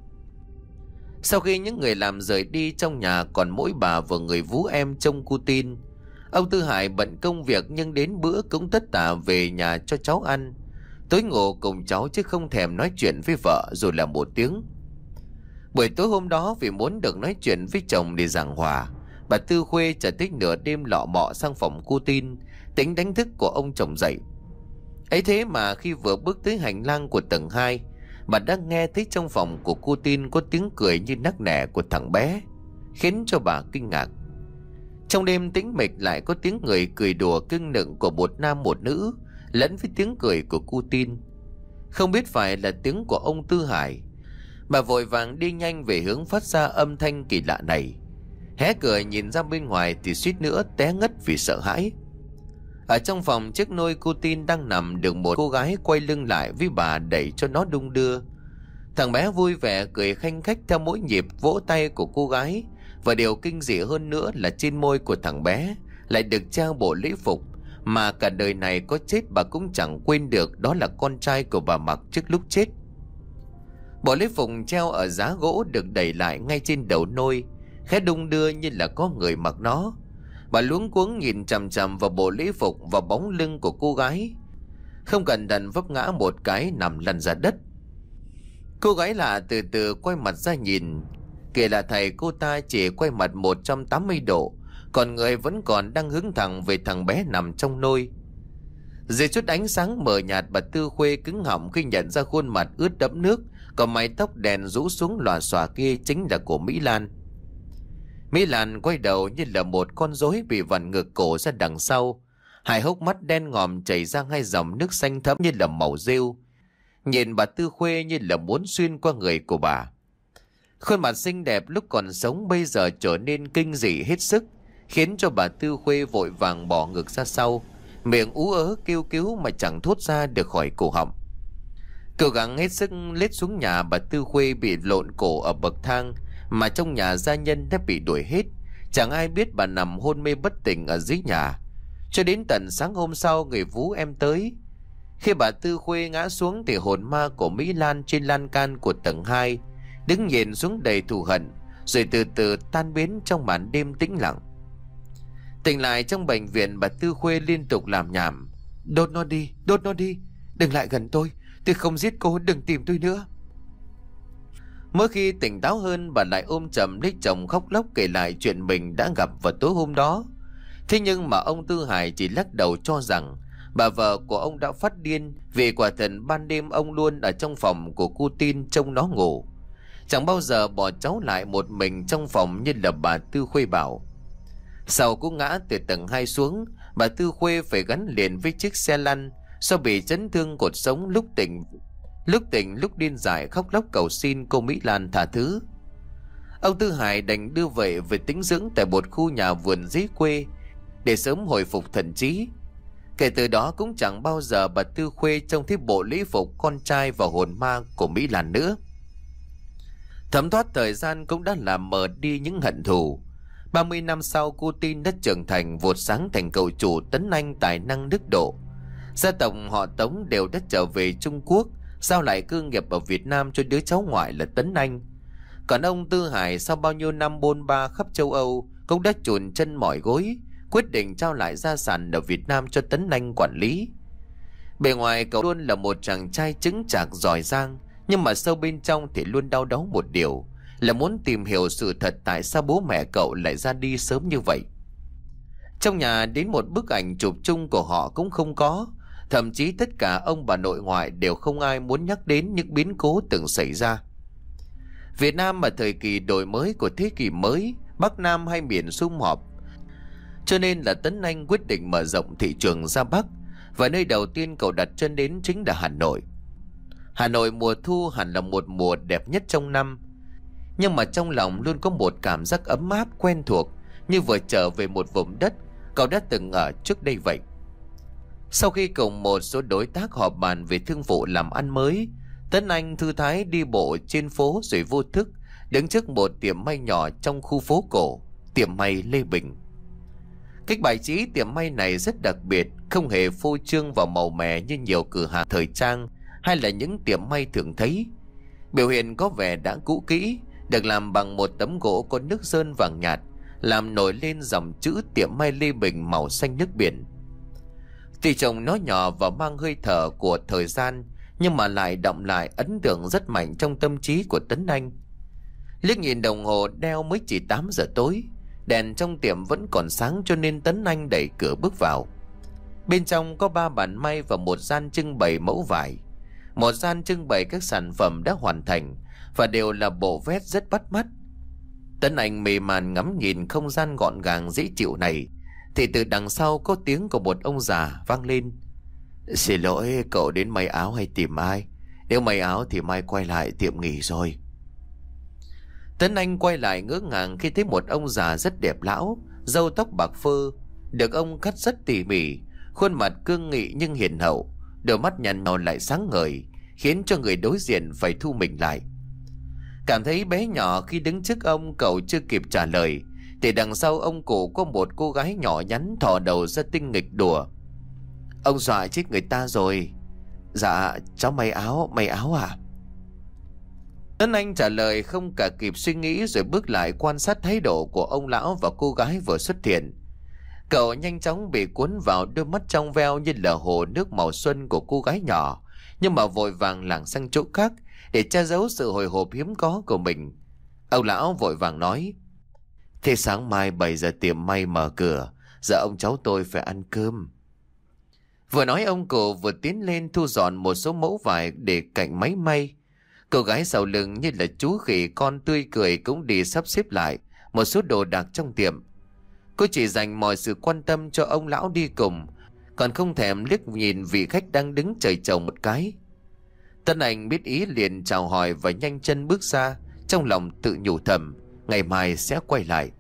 Sau khi những người làm rời đi, trong nhà còn mỗi bà và người vú em trông cu Tin. Ông Tư Hải bận công việc nhưng đến bữa cũng tất tả về nhà cho cháu ăn. Tối ngủ cùng cháu chứ không thèm nói chuyện với vợ dù là một tiếng. Buổi tối hôm đó, vì muốn được nói chuyện với chồng để giảng hòa, bà Tư Khuê chợt tích nửa đêm lọ mọ sang phòng cu Tin, tính đánh thức của ông chồng dậy. Ấy thế mà khi vừa bước tới hành lang của tầng hai, bà đã nghe thấy trong phòng của cu Tin có tiếng cười như nắc nẻ của thằng bé, khiến cho bà kinh ngạc. Trong đêm tĩnh mịch lại có tiếng người cười đùa cưng nựng của một nam một nữ, lẫn với tiếng cười của cu Tin. Không biết phải là tiếng của ông Tư Hải, bà vội vàng đi nhanh về hướng phát ra âm thanh kỳ lạ này. Hé cửa nhìn ra bên ngoài thì suýt nữa té ngất vì sợ hãi. Ở trong phòng trước nôi cu Tin đang nằm được một cô gái quay lưng lại với bà, đẩy cho nó đung đưa. Thằng bé vui vẻ cười khanh khách theo mỗi nhịp vỗ tay của cô gái. Và điều kinh dị hơn nữa là trên môi của thằng bé lại được treo bộ lễ phục mà cả đời này có chết bà cũng chẳng quên được, đó là con trai của bà mặc trước lúc chết. Bộ lễ phục treo ở giá gỗ được đẩy lại ngay trên đầu nôi, khẽ đung đưa như là có người mặc nó. Bà luống cuống nhìn chằm chằm vào bộ lễ phục và bóng lưng của cô gái, không cẩn thận vấp ngã một cái nằm lăn ra đất. Cô gái lạ từ từ quay mặt ra nhìn. Kể là thầy, cô ta chỉ quay mặt một trăm tám mươi độ, còn người vẫn còn đang hướng thẳng về thằng bé nằm trong nôi. Dưới chút ánh sáng mờ nhạt, bà Tư Khuê cứng họng khi nhận ra khuôn mặt ướt đẫm nước, còn mái tóc đèn rũ xuống lòa xòa kia chính là của Mỹ Lan. Mỹ Lan quay đầu như là một con rối bị vặn ngược cổ ra đằng sau, hai hốc mắt đen ngòm chảy ra hai dòng nước xanh thẫm như là màu rêu, nhìn bà Tư Khuê như là muốn xuyên qua người của bà. Khuôn mặt xinh đẹp lúc còn sống bây giờ trở nên kinh dị hết sức, khiến cho bà Tư Khuê vội vàng bỏ ngược ra sau, miệng ú ớ kêu cứu mà chẳng thốt ra được khỏi cổ họng. Cố gắng hết sức lết xuống nhà, bà Tư Khuê bị lộn cổ ở bậc thang, mà trong nhà gia nhân đã bị đuổi hết. Chẳng ai biết bà nằm hôn mê bất tỉnh ở dưới nhà, cho đến tận sáng hôm sau người vú em tới. Khi bà Tư Khuê ngã xuống thì hồn ma của Mỹ Lan trên lan can của tầng hai đứng nhìn xuống đầy thù hận, rồi từ từ tan biến trong màn đêm tĩnh lặng. Tỉnh lại trong bệnh viện, bà Tư Khuê liên tục làm nhảm: "Đốt nó đi, đốt nó đi, đừng lại gần tôi, tôi không giết cô, đừng tìm tôi nữa." Mỗi khi tỉnh táo hơn, bà lại ôm chầm lấy chồng khóc lóc kể lại chuyện mình đã gặp vào tối hôm đó. Thế nhưng mà ông Tư Hải chỉ lắc đầu cho rằng bà vợ của ông đã phát điên, vì quả thật ban đêm ông luôn ở trong phòng của cô Tin trông nó ngủ, chẳng bao giờ bỏ cháu lại một mình trong phòng như là bà Tư Khuê bảo. Sau cú ngã từ tầng hai xuống, bà Tư Khuê phải gắn liền với chiếc xe lăn do bị chấn thương cột sống, lúc tỉnh lúc tỉnh lúc điên dại khóc lóc cầu xin cô Mỹ Lan tha thứ. Ông Tư Hải đành đưa vậy về tĩnh dưỡng tại một khu nhà vườn dưới quê để sớm hồi phục thần trí. Kể từ đó cũng chẳng bao giờ bà Tư Khuê trông thấy bộ lễ phục con trai và hồn ma của Mỹ Lan nữa. Thấm thoát thời gian cũng đã làm mờ đi những hận thù. ba mươi năm sau, cô Tin đã trưởng thành, vụt sáng thành cậu chủ Tấn Anh tài năng đức độ. Gia tộc họ Tống đều đã trở về Trung Quốc, giao lại cơ nghiệp ở Việt Nam cho đứa cháu ngoại là Tấn Anh. Còn ông Tư Hải sau bao nhiêu năm bôn ba khắp châu Âu cũng đã chùn chân mỏi gối, quyết định trao lại gia sản ở Việt Nam cho Tấn Anh quản lý. Bề ngoài cậu luôn là một chàng trai chững chạc giỏi giang, nhưng mà sâu bên trong thì luôn đau đáu một điều, là muốn tìm hiểu sự thật tại sao bố mẹ cậu lại ra đi sớm như vậy. Trong nhà đến một bức ảnh chụp chung của họ cũng không có, thậm chí tất cả ông bà nội ngoại đều không ai muốn nhắc đến những biến cố từng xảy ra. Việt Nam ở thời kỳ đổi mới của thế kỷ mới, Bắc Nam hay miền sum họp, cho nên là Tấn Anh quyết định mở rộng thị trường ra Bắc, và nơi đầu tiên cậu đặt chân đến chính là Hà Nội. Hà Nội mùa thu hẳn là một mùa đẹp nhất trong năm, nhưng mà trong lòng luôn có một cảm giác ấm áp quen thuộc, như vừa trở về một vùng đất cậu đã từng ở trước đây vậy. Sau khi cùng một số đối tác họp bàn về thương vụ làm ăn mới, Tấn Anh thư thái đi bộ trên phố rồi vô thức đứng trước một tiệm may nhỏ trong khu phố cổ, tiệm may Lê Bình. Cách bài trí tiệm may này rất đặc biệt, không hề phô trương và màu mè như nhiều cửa hàng thời trang hay là những tiệm may thường thấy. Biểu hiện có vẻ đã cũ kỹ, được làm bằng một tấm gỗ có nước sơn vàng nhạt, làm nổi lên dòng chữ tiệm may Lê Bình màu xanh nước biển. Tuy trông nó nhỏ và mang hơi thở của thời gian, nhưng mà lại đọng lại ấn tượng rất mạnh trong tâm trí của Tấn Anh. Liếc nhìn đồng hồ đeo mới chỉ tám giờ tối, đèn trong tiệm vẫn còn sáng, cho nên Tấn Anh đẩy cửa bước vào. Bên trong có ba bàn may và một gian trưng bày mẫu vải. Một gian trưng bày các sản phẩm đã hoàn thành và đều là bộ vest rất bắt mắt. Tấn Anh mê man ngắm nhìn không gian gọn gàng dễ chịu này, thì từ đằng sau có tiếng của một ông già vang lên: "Xin lỗi, cậu đến may áo hay tìm ai? Nếu may áo thì mai quay lại tiệm nghỉ rồi." Tấn Anh quay lại ngỡ ngàng khi thấy một ông già rất đẹp lão, râu tóc bạc phơ, được ông cắt rất tỉ mỉ, khuôn mặt cương nghị nhưng hiền hậu, đôi mắt nhăn nhó lại sáng ngời, khiến cho người đối diện phải thu mình lại. Cảm thấy bé nhỏ khi đứng trước ông, cậu chưa kịp trả lời thì đằng sau ông cụ có một cô gái nhỏ nhắn thò đầu ra tinh nghịch đùa: "Ông dọa chết người ta rồi." "Dạ, cháu may áo, may áo à?" Tấn Anh trả lời không cả kịp suy nghĩ, rồi bước lại quan sát thái độ của ông lão và cô gái vừa xuất hiện. Cậu nhanh chóng bị cuốn vào đôi mắt trong veo như là hồ nước màu xuân của cô gái nhỏ, nhưng mà vội vàng lảng sang chỗ khác để che giấu sự hồi hộp hiếm có của mình. Ông lão vội vàng nói: "Thế sáng mai bảy giờ tiệm may mở cửa, giờ ông cháu tôi phải ăn cơm." Vừa nói ông cụ vừa tiến lên thu dọn một số mẫu vải để cạnh máy may. Cô gái sau lưng như là chú khỉ con tươi cười cũng đi sắp xếp lại một số đồ đạc trong tiệm. Cô chỉ dành mọi sự quan tâm cho ông lão đi cùng, còn không thèm liếc nhìn vị khách đang đứng trời trồng một cái. Tấn Anh biết ý liền chào hỏi và nhanh chân bước ra, trong lòng tự nhủ thầm ngày mai sẽ quay lại.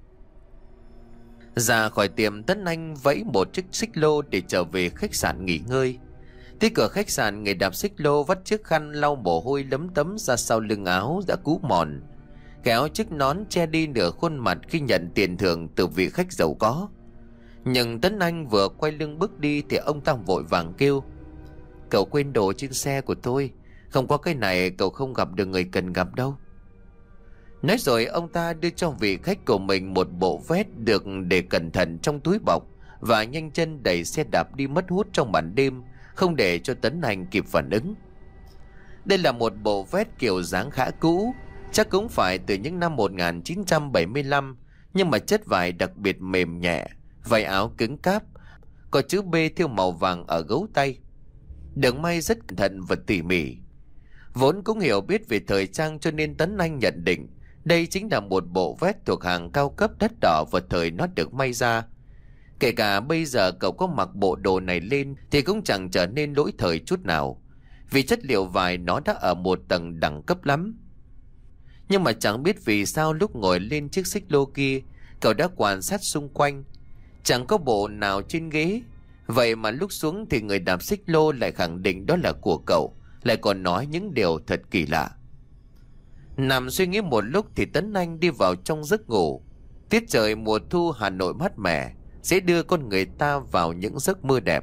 Ra khỏi tiệm, Tấn Anh vẫy một chiếc xích lô để trở về khách sạn nghỉ ngơi. Tới cửa khách sạn, người đạp xích lô vắt chiếc khăn lau mồ hôi lấm tấm ra sau lưng áo đã cũ mòn, kéo chiếc nón che đi nửa khuôn mặt khi nhận tiền thưởng từ vị khách giàu có. Nhưng Tấn Anh vừa quay lưng bước đi thì ông ta vội vàng kêu: "Cậu quên đồ trên xe của tôi, không có cái này cậu không gặp được người cần gặp đâu." Nói rồi ông ta đưa cho vị khách của mình một bộ vest được để cẩn thận trong túi bọc, và nhanh chân đẩy xe đạp đi mất hút trong màn đêm, không để cho Tấn Anh kịp phản ứng. Đây là một bộ vest kiểu dáng khá cũ, chắc cũng phải từ những năm một nghìn chín trăm bảy mươi lăm, nhưng mà chất vải đặc biệt mềm nhẹ, vải áo cứng cáp, có chữ B thêu màu vàng ở gấu tay. Đường may rất cẩn thận và tỉ mỉ. Vốn cũng hiểu biết về thời trang cho nên Tấn Anh nhận định đây chính là một bộ vest thuộc hàng cao cấp đắt đỏ vào thời nó được may ra. Kể cả bây giờ cậu có mặc bộ đồ này lên thì cũng chẳng trở nên lỗi thời chút nào, vì chất liệu vải nó đã ở một tầng đẳng cấp lắm. Nhưng mà chẳng biết vì sao lúc ngồi lên chiếc xích lô kia, cậu đã quan sát xung quanh. Chẳng có bộ nào trên ghế. Vậy mà lúc xuống thì người đạp xích lô lại khẳng định đó là của cậu, lại còn nói những điều thật kỳ lạ. Nằm suy nghĩ một lúc thì Tấn Anh đi vào trong giấc ngủ. Tiết trời mùa thu Hà Nội mát mẻ sẽ đưa con người ta vào những giấc mơ đẹp.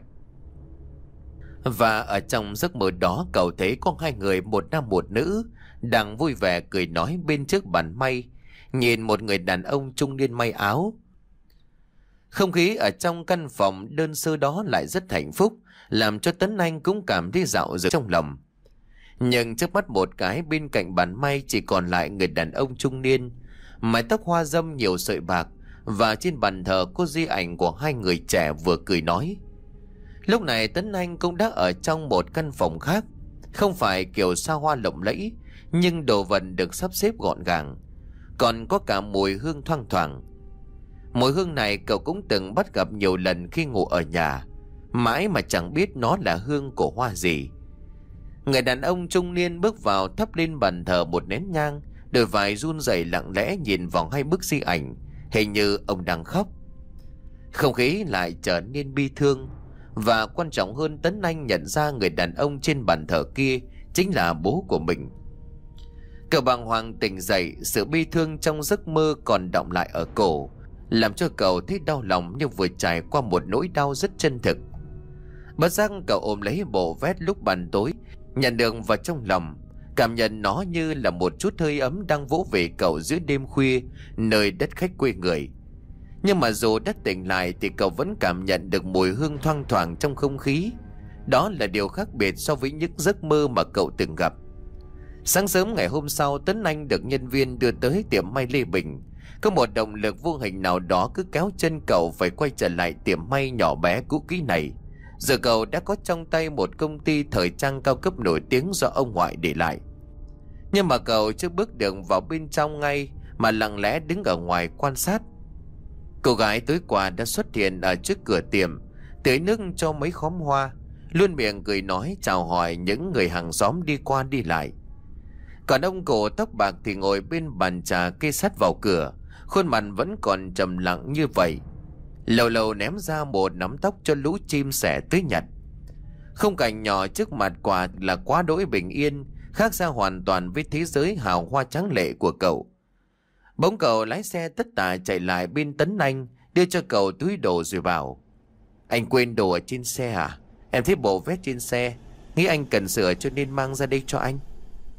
Và ở trong giấc mơ đó cậu thấy có hai người, một nam một nữ, đang vui vẻ cười nói bên trước bàn may, nhìn một người đàn ông trung niên may áo. Không khí ở trong căn phòng đơn sơ đó lại rất hạnh phúc, làm cho Tấn Anh cũng cảm thấy dạo dực trong lòng. Nhưng trước mắt một cái, bên cạnh bàn may chỉ còn lại người đàn ông trung niên, mái tóc hoa râm nhiều sợi bạc, và trên bàn thờ có di ảnh của hai người trẻ vừa cười nói. Lúc này Tấn Anh cũng đã ở trong một căn phòng khác, không phải kiểu xa hoa lộng lẫy, nhưng đồ vật được sắp xếp gọn gàng, còn có cả mùi hương thoang thoảng. Mùi hương này cậu cũng từng bắt gặp nhiều lần khi ngủ ở nhà, mãi mà chẳng biết nó là hương của hoa gì. Người đàn ông trung niên bước vào, thắp lên bàn thờ một nén nhang, đôi vai run rẩy lặng lẽ nhìn vào hai bức di ảnh, hình như ông đang khóc. Không khí lại trở nên bi thương, và quan trọng hơn, Tấn Anh nhận ra người đàn ông trên bàn thờ kia chính là bố của mình. Cậu bàng hoàng tỉnh dậy, sự bi thương trong giấc mơ còn đọng lại ở cổ, làm cho cậu thấy đau lòng như vừa trải qua một nỗi đau rất chân thực. Bất giác cậu ôm lấy bộ vest lúc ban tối, nhận được vào trong lòng, cảm nhận nó như là một chút hơi ấm đang vỗ về cậu giữa đêm khuya, nơi đất khách quê người. Nhưng mà dù đã tỉnh lại thì cậu vẫn cảm nhận được mùi hương thoang thoảng trong không khí. Đó là điều khác biệt so với những giấc mơ mà cậu từng gặp. Sáng sớm ngày hôm sau, Tấn Anh được nhân viên đưa tới tiệm may Lê Bình. Có một động lực vô hình nào đó cứ kéo chân cậu phải quay trở lại tiệm may nhỏ bé cũ kỹ này. Giờ cậu đã có trong tay một công ty thời trang cao cấp nổi tiếng do ông ngoại để lại. Nhưng mà cậu chưa bước được vào bên trong ngay, mà lặng lẽ đứng ở ngoài quan sát. Cô gái tối qua đã xuất hiện ở trước cửa tiệm, tưới nước cho mấy khóm hoa, luôn miệng cười nói chào hỏi những người hàng xóm đi qua đi lại. Còn ông cổ tóc bạc thì ngồi bên bàn trà kê sát vào cửa, khuôn mặt vẫn còn trầm lặng như vậy, lâu lâu ném ra một nắm tóc cho lũ chim sẻ tới nhặt. Khung cảnh nhỏ trước mặt quả là quá đỗi bình yên, khác xa hoàn toàn với thế giới hào hoa tráng lệ của cậu. Bỗng cậu lái xe tất tả chạy lại bên Tấn Anh, đưa cho cậu túi đồ rồi bảo: Anh quên đồ ở trên xe à? Em thấy bộ vest trên xe, nghĩ anh cần sửa cho nên mang ra đây cho anh.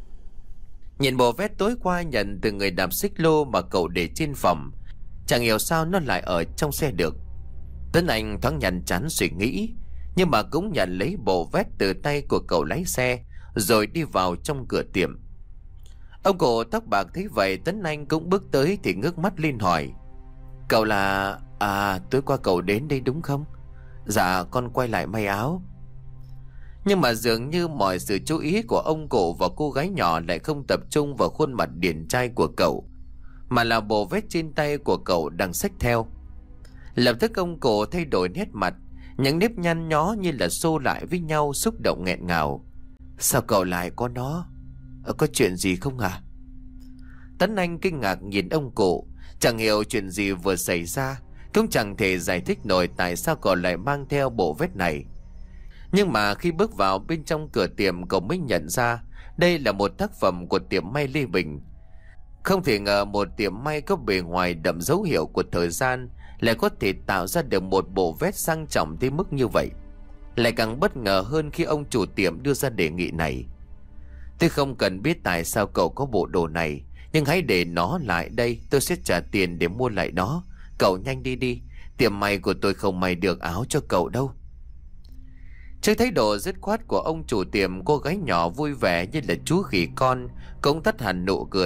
Nhìn bộ vest tối qua nhận từ người đạp xích lô mà cậu để trên phòng, chẳng hiểu sao nó lại ở trong xe được. Tấn Anh thoáng nhăn chán suy nghĩ, nhưng mà cũng nhận lấy bộ vest từ tay của cậu lái xe, rồi đi vào trong cửa tiệm. Ông cổ tóc bạc thấy vậy, Tấn Anh cũng bước tới thì ngước mắt lên hỏi: Cậu là... À, tối qua cậu đến đây đúng không? Dạ, con quay lại may áo. Nhưng mà dường như mọi sự chú ý của ông cổ và cô gái nhỏ lại không tập trung vào khuôn mặt điển trai của cậu, mà là bộ vest trên tay của cậu đang xách theo. Lập tức ông cổ thay đổi nét mặt, những nếp nhăn nhó như là xô lại với nhau, xúc động nghẹn ngào. Sao cậu lại có nó? Có chuyện gì không à? Tấn Anh kinh ngạc nhìn ông cụ, chẳng hiểu chuyện gì vừa xảy ra, cũng chẳng thể giải thích nổi tại sao cậu lại mang theo bộ vest này. Nhưng mà khi bước vào bên trong cửa tiệm, cậu mới nhận ra đây là một tác phẩm của tiệm may Lê Bình. Không thể ngờ một tiệm may có bề ngoài đậm dấu hiệu của thời gian lại có thể tạo ra được một bộ vest sang trọng tới mức như vậy. Lại càng bất ngờ hơn khi ông chủ tiệm đưa ra đề nghị này. Tôi không cần biết tại sao cậu có bộ đồ này, nhưng hãy để nó lại đây, tôi sẽ trả tiền để mua lại nó. Cậu nhanh đi đi, tiệm may của tôi không may được áo cho cậu đâu. Trước thái độ dứt khoát của ông chủ tiệm, cô gái nhỏ vui vẻ như là chú khỉ con cũng tắt hẳn nụ cười,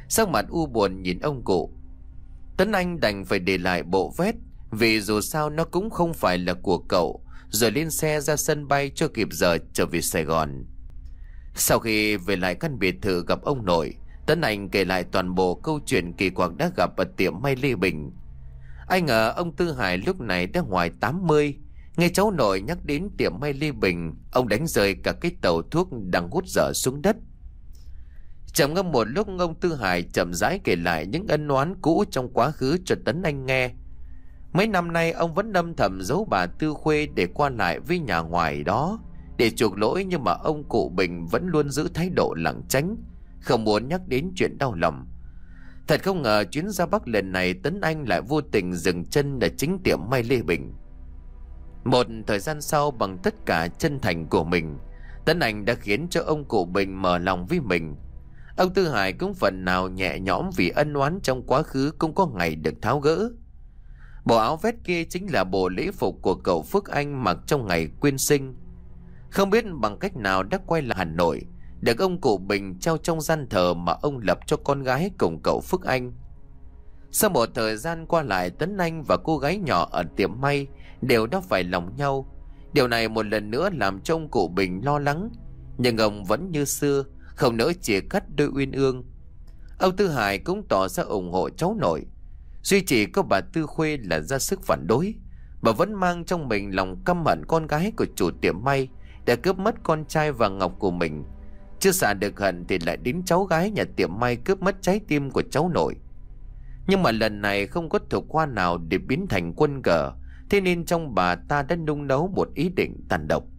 sắc mặt u buồn nhìn ông cụ. Tấn Anh đành phải để lại bộ vét, vì dù sao nó cũng không phải là của cậu, rồi lên xe ra sân bay cho kịp giờ trở về Sài Gòn. Sau khi về lại căn biệt thự gặp ông nội, Tấn Anh kể lại toàn bộ câu chuyện kỳ quặc đã gặp ở tiệm may Lê Bình. Ai ngờ ông Tư Hải lúc này đã ngoài tám mươi. Nghe cháu nội nhắc đến tiệm may Lê Bình, ông đánh rơi cả cái tàu thuốc đang hút dở xuống đất. Trầm ngâm một lúc, ông Tư Hải chậm rãi kể lại những ân oán cũ trong quá khứ cho Tấn Anh nghe. Mấy năm nay ông vẫn âm thầm giấu bà Tư Khuê để qua lại với nhà ngoài đó để chuộc lỗi, nhưng mà ông cụ Bình vẫn luôn giữ thái độ lảng tránh, không muốn nhắc đến chuyện đau lòng. Thật không ngờ chuyến ra Bắc lần này Tấn Anh lại vô tình dừng chân ở chính tiệm may Lê Bình. Một thời gian sau, bằng tất cả chân thành của mình, Tấn Anh đã khiến cho ông cụ Bình mở lòng với mình. Ông Tư Hải cũng phần nào nhẹ nhõm vì ân oán trong quá khứ cũng có ngày được tháo gỡ. Bộ áo vest kia chính là bộ lễ phục của cậu Phước Anh mặc trong ngày quyên sinh. Không biết bằng cách nào đã quay lại Hà Nội, được ông cụ Bình treo trong gian thờ mà ông lập cho con gái cùng cậu Phước Anh. Sau một thời gian qua lại, Tấn Anh và cô gái nhỏ ở tiệm may đều đã phải lòng nhau. Điều này một lần nữa làm cho ông cụ Bình lo lắng, nhưng ông vẫn như xưa, không nỡ chia cắt đôi uyên ương. Ông Tư Hải cũng tỏ ra ủng hộ cháu nội. Duy chỉ có bà Tư Khuê là ra sức phản đối. Bà vẫn mang trong mình lòng căm hận con gái của chủ tiệm may đã cướp mất con trai vàng ngọc của mình. Chưa xả được hận thì lại đến cháu gái nhà tiệm may cướp mất trái tim của cháu nội. Nhưng mà lần này không có thủ khoa nào để biến thành quân cờ, thế nên trong bà ta đã nung nấu một ý định tàn độc.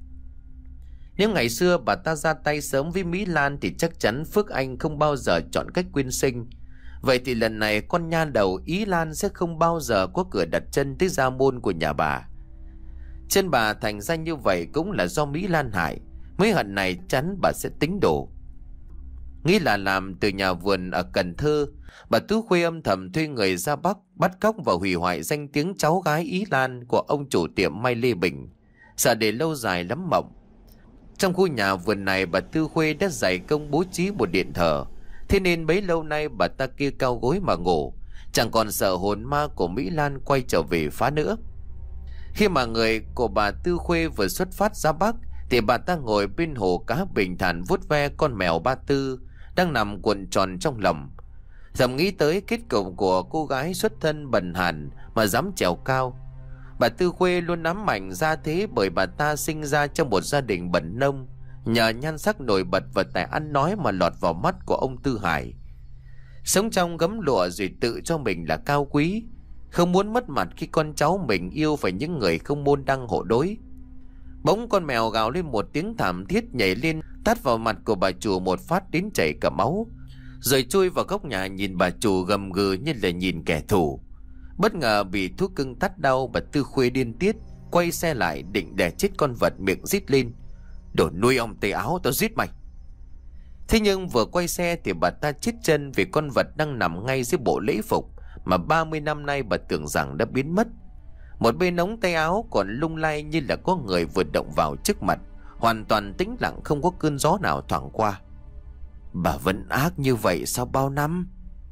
Nếu ngày xưa bà ta ra tay sớm với Mỹ Lan thì chắc chắn Phước Anh không bao giờ chọn cách quyên sinh. Vậy thì lần này con nha đầu Ý Lan sẽ không bao giờ có cửa đặt chân tới gia môn của nhà bà. Chân bà thành ra như vậy cũng là do Mỹ Lan hại. Mấy hận này chắn bà sẽ tính đổ. Nghĩ là làm từ nhà vườn ở Cần Thơ, bà Tư Khuê âm thầm thuê người ra Bắc bắt cóc và hủy hoại danh tiếng cháu gái Ý Lan của ông chủ tiệm may Lê Bình, sợ để lâu dài lắm mộng. Trong khu nhà vườn này, bà Tư Khuê đã dày công bố trí một điện thờ, thế nên bấy lâu nay bà ta kia cao gối mà ngủ, chẳng còn sợ hồn ma của Mỹ Lan quay trở về phá nữa. Khi mà người của bà Tư Khuê vừa xuất phát ra Bắc thì bà ta ngồi bên hồ cá bình thản vuốt ve con mèo Ba Tư đang nằm cuộn tròn trong lòng. Thầm nghĩ tới kết cục của cô gái xuất thân bần hàn mà dám trèo cao. Bà Tư Khuê luôn nắm mạnh ra thế bởi bà ta sinh ra trong một gia đình bần nông, nhờ nhan sắc nổi bật và tài ăn nói mà lọt vào mắt của ông Tư Hải. Sống trong gấm lụa rồi tự cho mình là cao quý, không muốn mất mặt khi con cháu mình yêu phải những người không môn đăng hộ đối. Bỗng con mèo gào lên một tiếng thảm thiết, nhảy lên tát vào mặt của bà chủ một phát đến chảy cả máu, rồi chui vào góc nhà nhìn bà chủ gầm gừ như là nhìn kẻ thù. Bất ngờ bị thuốc cưng tát đau, bà Tư Khuê điên tiết quay xe lại định đè chết con vật, miệng rít lên: "Đồ nuôi ong tây áo, tao giết mày!" Thế nhưng vừa quay xe thì bà ta chết chân vì con vật đang nằm ngay dưới bộ lễ phục mà ba mươi năm nay bà tưởng rằng đã biến mất. Một bên ống tay áo còn lung lay như là có người vừa động vào trước mặt, hoàn toàn tĩnh lặng, không có cơn gió nào thoảng qua. Bà vẫn ác như vậy sau bao năm?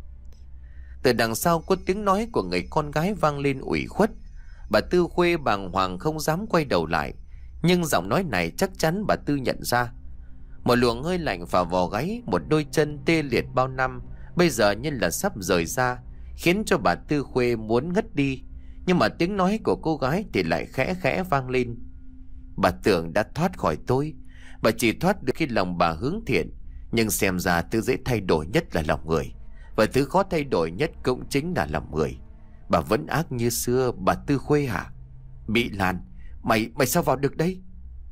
Từ đằng sau có tiếng nói của người con gái vang lên ủy khuất. Bà Tư Khuê bàng hoàng không dám quay đầu lại, nhưng giọng nói này chắc chắn bà Tư nhận ra. Một luồng hơi lạnh phả vào gáy, một đôi chân tê liệt bao năm bây giờ như là sắp rời ra, khiến cho bà Tư Khuê muốn ngất đi. Nhưng mà tiếng nói của cô gái thì lại khẽ khẽ vang lên: "Bà tưởng đã thoát khỏi tôi, bà chỉ thoát được khi lòng bà hướng thiện, nhưng xem ra thứ dễ thay đổi nhất là lòng người, và thứ khó thay đổi nhất cũng chính là lòng người. Bà vẫn ác như xưa, bà Tư Khuê hả? Mỹ Lan, mày mày sao vào được đây?"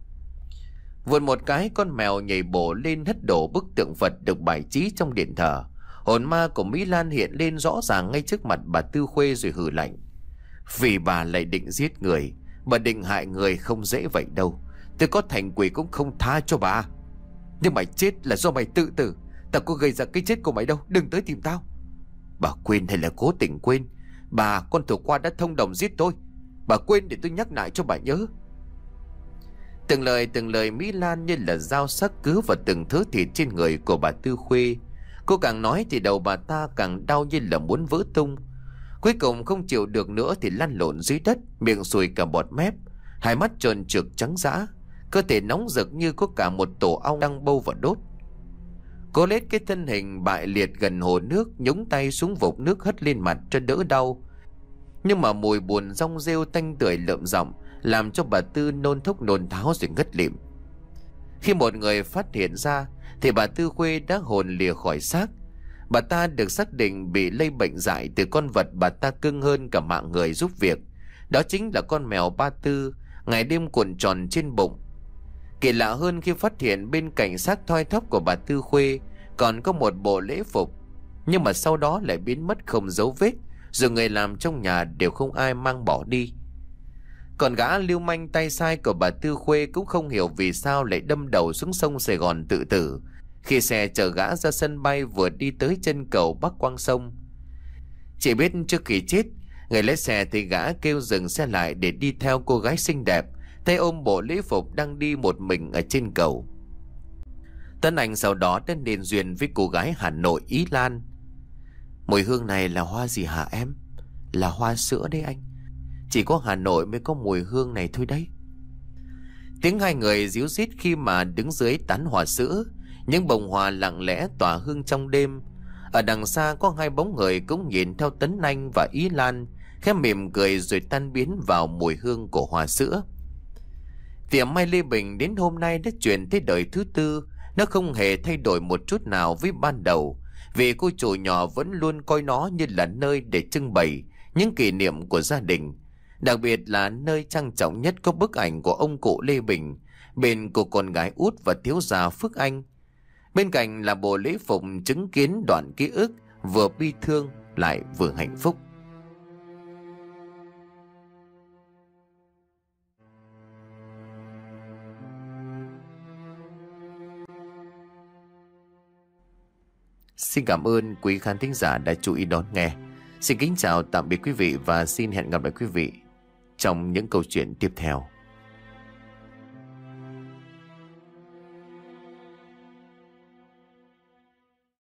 Vụt một cái, con mèo nhảy bổ lên hất đổ bức tượng Phật được bài trí trong điện thờ. Hồn ma của Mỹ Lan hiện lên rõ ràng ngay trước mặt bà Tư Khuê rồi hừ lạnh: "Vì bà lại định giết người, bà định hại người không dễ vậy đâu. Tôi có thành quỷ cũng không tha cho bà. Nhưng mày chết là do mày tự tử, tao có gây ra cái chết của mày đâu, đừng tới tìm tao." "Bà quên hay là cố tình quên? Bà, con thủ khoa đã thông đồng giết tôi. Bà quên để tôi nhắc lại cho bà nhớ." Từng lời từng lời Mỹ Lan như là dao sắc cứ vào từng thớ thịt trên người của bà Tư Khuê. Cô càng nói thì đầu bà ta càng đau như là muốn vỡ tung. Cuối cùng không chịu được nữa thì lăn lộn dưới đất, miệng sùi cả bọt mép, hai mắt tròn trực trắng dã, cơ thể nóng rực như có cả một tổ ong đang bâu vào đốt. Cô lết cái thân hình bại liệt gần hồ nước, nhúng tay xuống vột nước hất lên mặt cho đỡ đau. Nhưng mà mùi buồn rong rêu tanh tưởi lợm giọng làm cho bà Tư nôn thốc nôn tháo rồi ngất lịm. Khi một người phát hiện ra thì bà Tư Khuê đã hồn lìa khỏi xác. Bà ta được xác định bị lây bệnh dại từ con vật bà ta cưng hơn cả mạng người giúp việc. Đó chính là con mèo Ba Tư, ngày đêm cuộn tròn trên bụng. Kỳ lạ hơn, khi phát hiện bên cạnh xác thoi thóp của bà Tư Khuê còn có một bộ lễ phục, nhưng mà sau đó lại biến mất không dấu vết, rồi người làm trong nhà đều không ai mang bỏ đi. Còn gã lưu manh tay sai của bà Tư Khuê cũng không hiểu vì sao lại đâm đầu xuống sông Sài Gòn tự tử khi xe chở gã ra sân bay vừa đi tới chân cầu Bắc Quang Sông. Chỉ biết trước khi chết, người lái xe thì gã kêu dừng xe lại để đi theo cô gái xinh đẹp tay ôm bộ lễ phục đang đi một mình ở trên cầu. Tân Anh sau đó đã nên duyên với cô gái Hà Nội Ý Lan. Mùi hương này là hoa gì hả em? Là hoa sữa đấy anh. Chỉ có Hà Nội mới có mùi hương này thôi đấy. Tiếng hai người ríu rít khi mà đứng dưới tán hoa sữa. Những bông hoa lặng lẽ tỏa hương trong đêm. Ở đằng xa có hai bóng người cũng nhìn theo Tấn Anh và Ý Lan, khẽ mỉm cười rồi tan biến vào mùi hương của hoa sữa. Tiệm may Lê Bình đến hôm nay đã chuyển tới đời thứ tư. Nó không hề thay đổi một chút nào với ban đầu, vì cô chủ nhỏ vẫn luôn coi nó như là nơi để trưng bày những kỷ niệm của gia đình. Đặc biệt là nơi trang trọng nhất có bức ảnh của ông cụ Lê Bình, bên của con gái út và thiếu gia Phước Anh. Bên cạnh là bộ lễ phục chứng kiến đoạn ký ức vừa bi thương lại vừa hạnh phúc. Xin cảm ơn quý khán thính giả đã chú ý đón nghe. Xin kính chào tạm biệt quý vị và xin hẹn gặp lại quý vị trong những câu chuyện tiếp theo.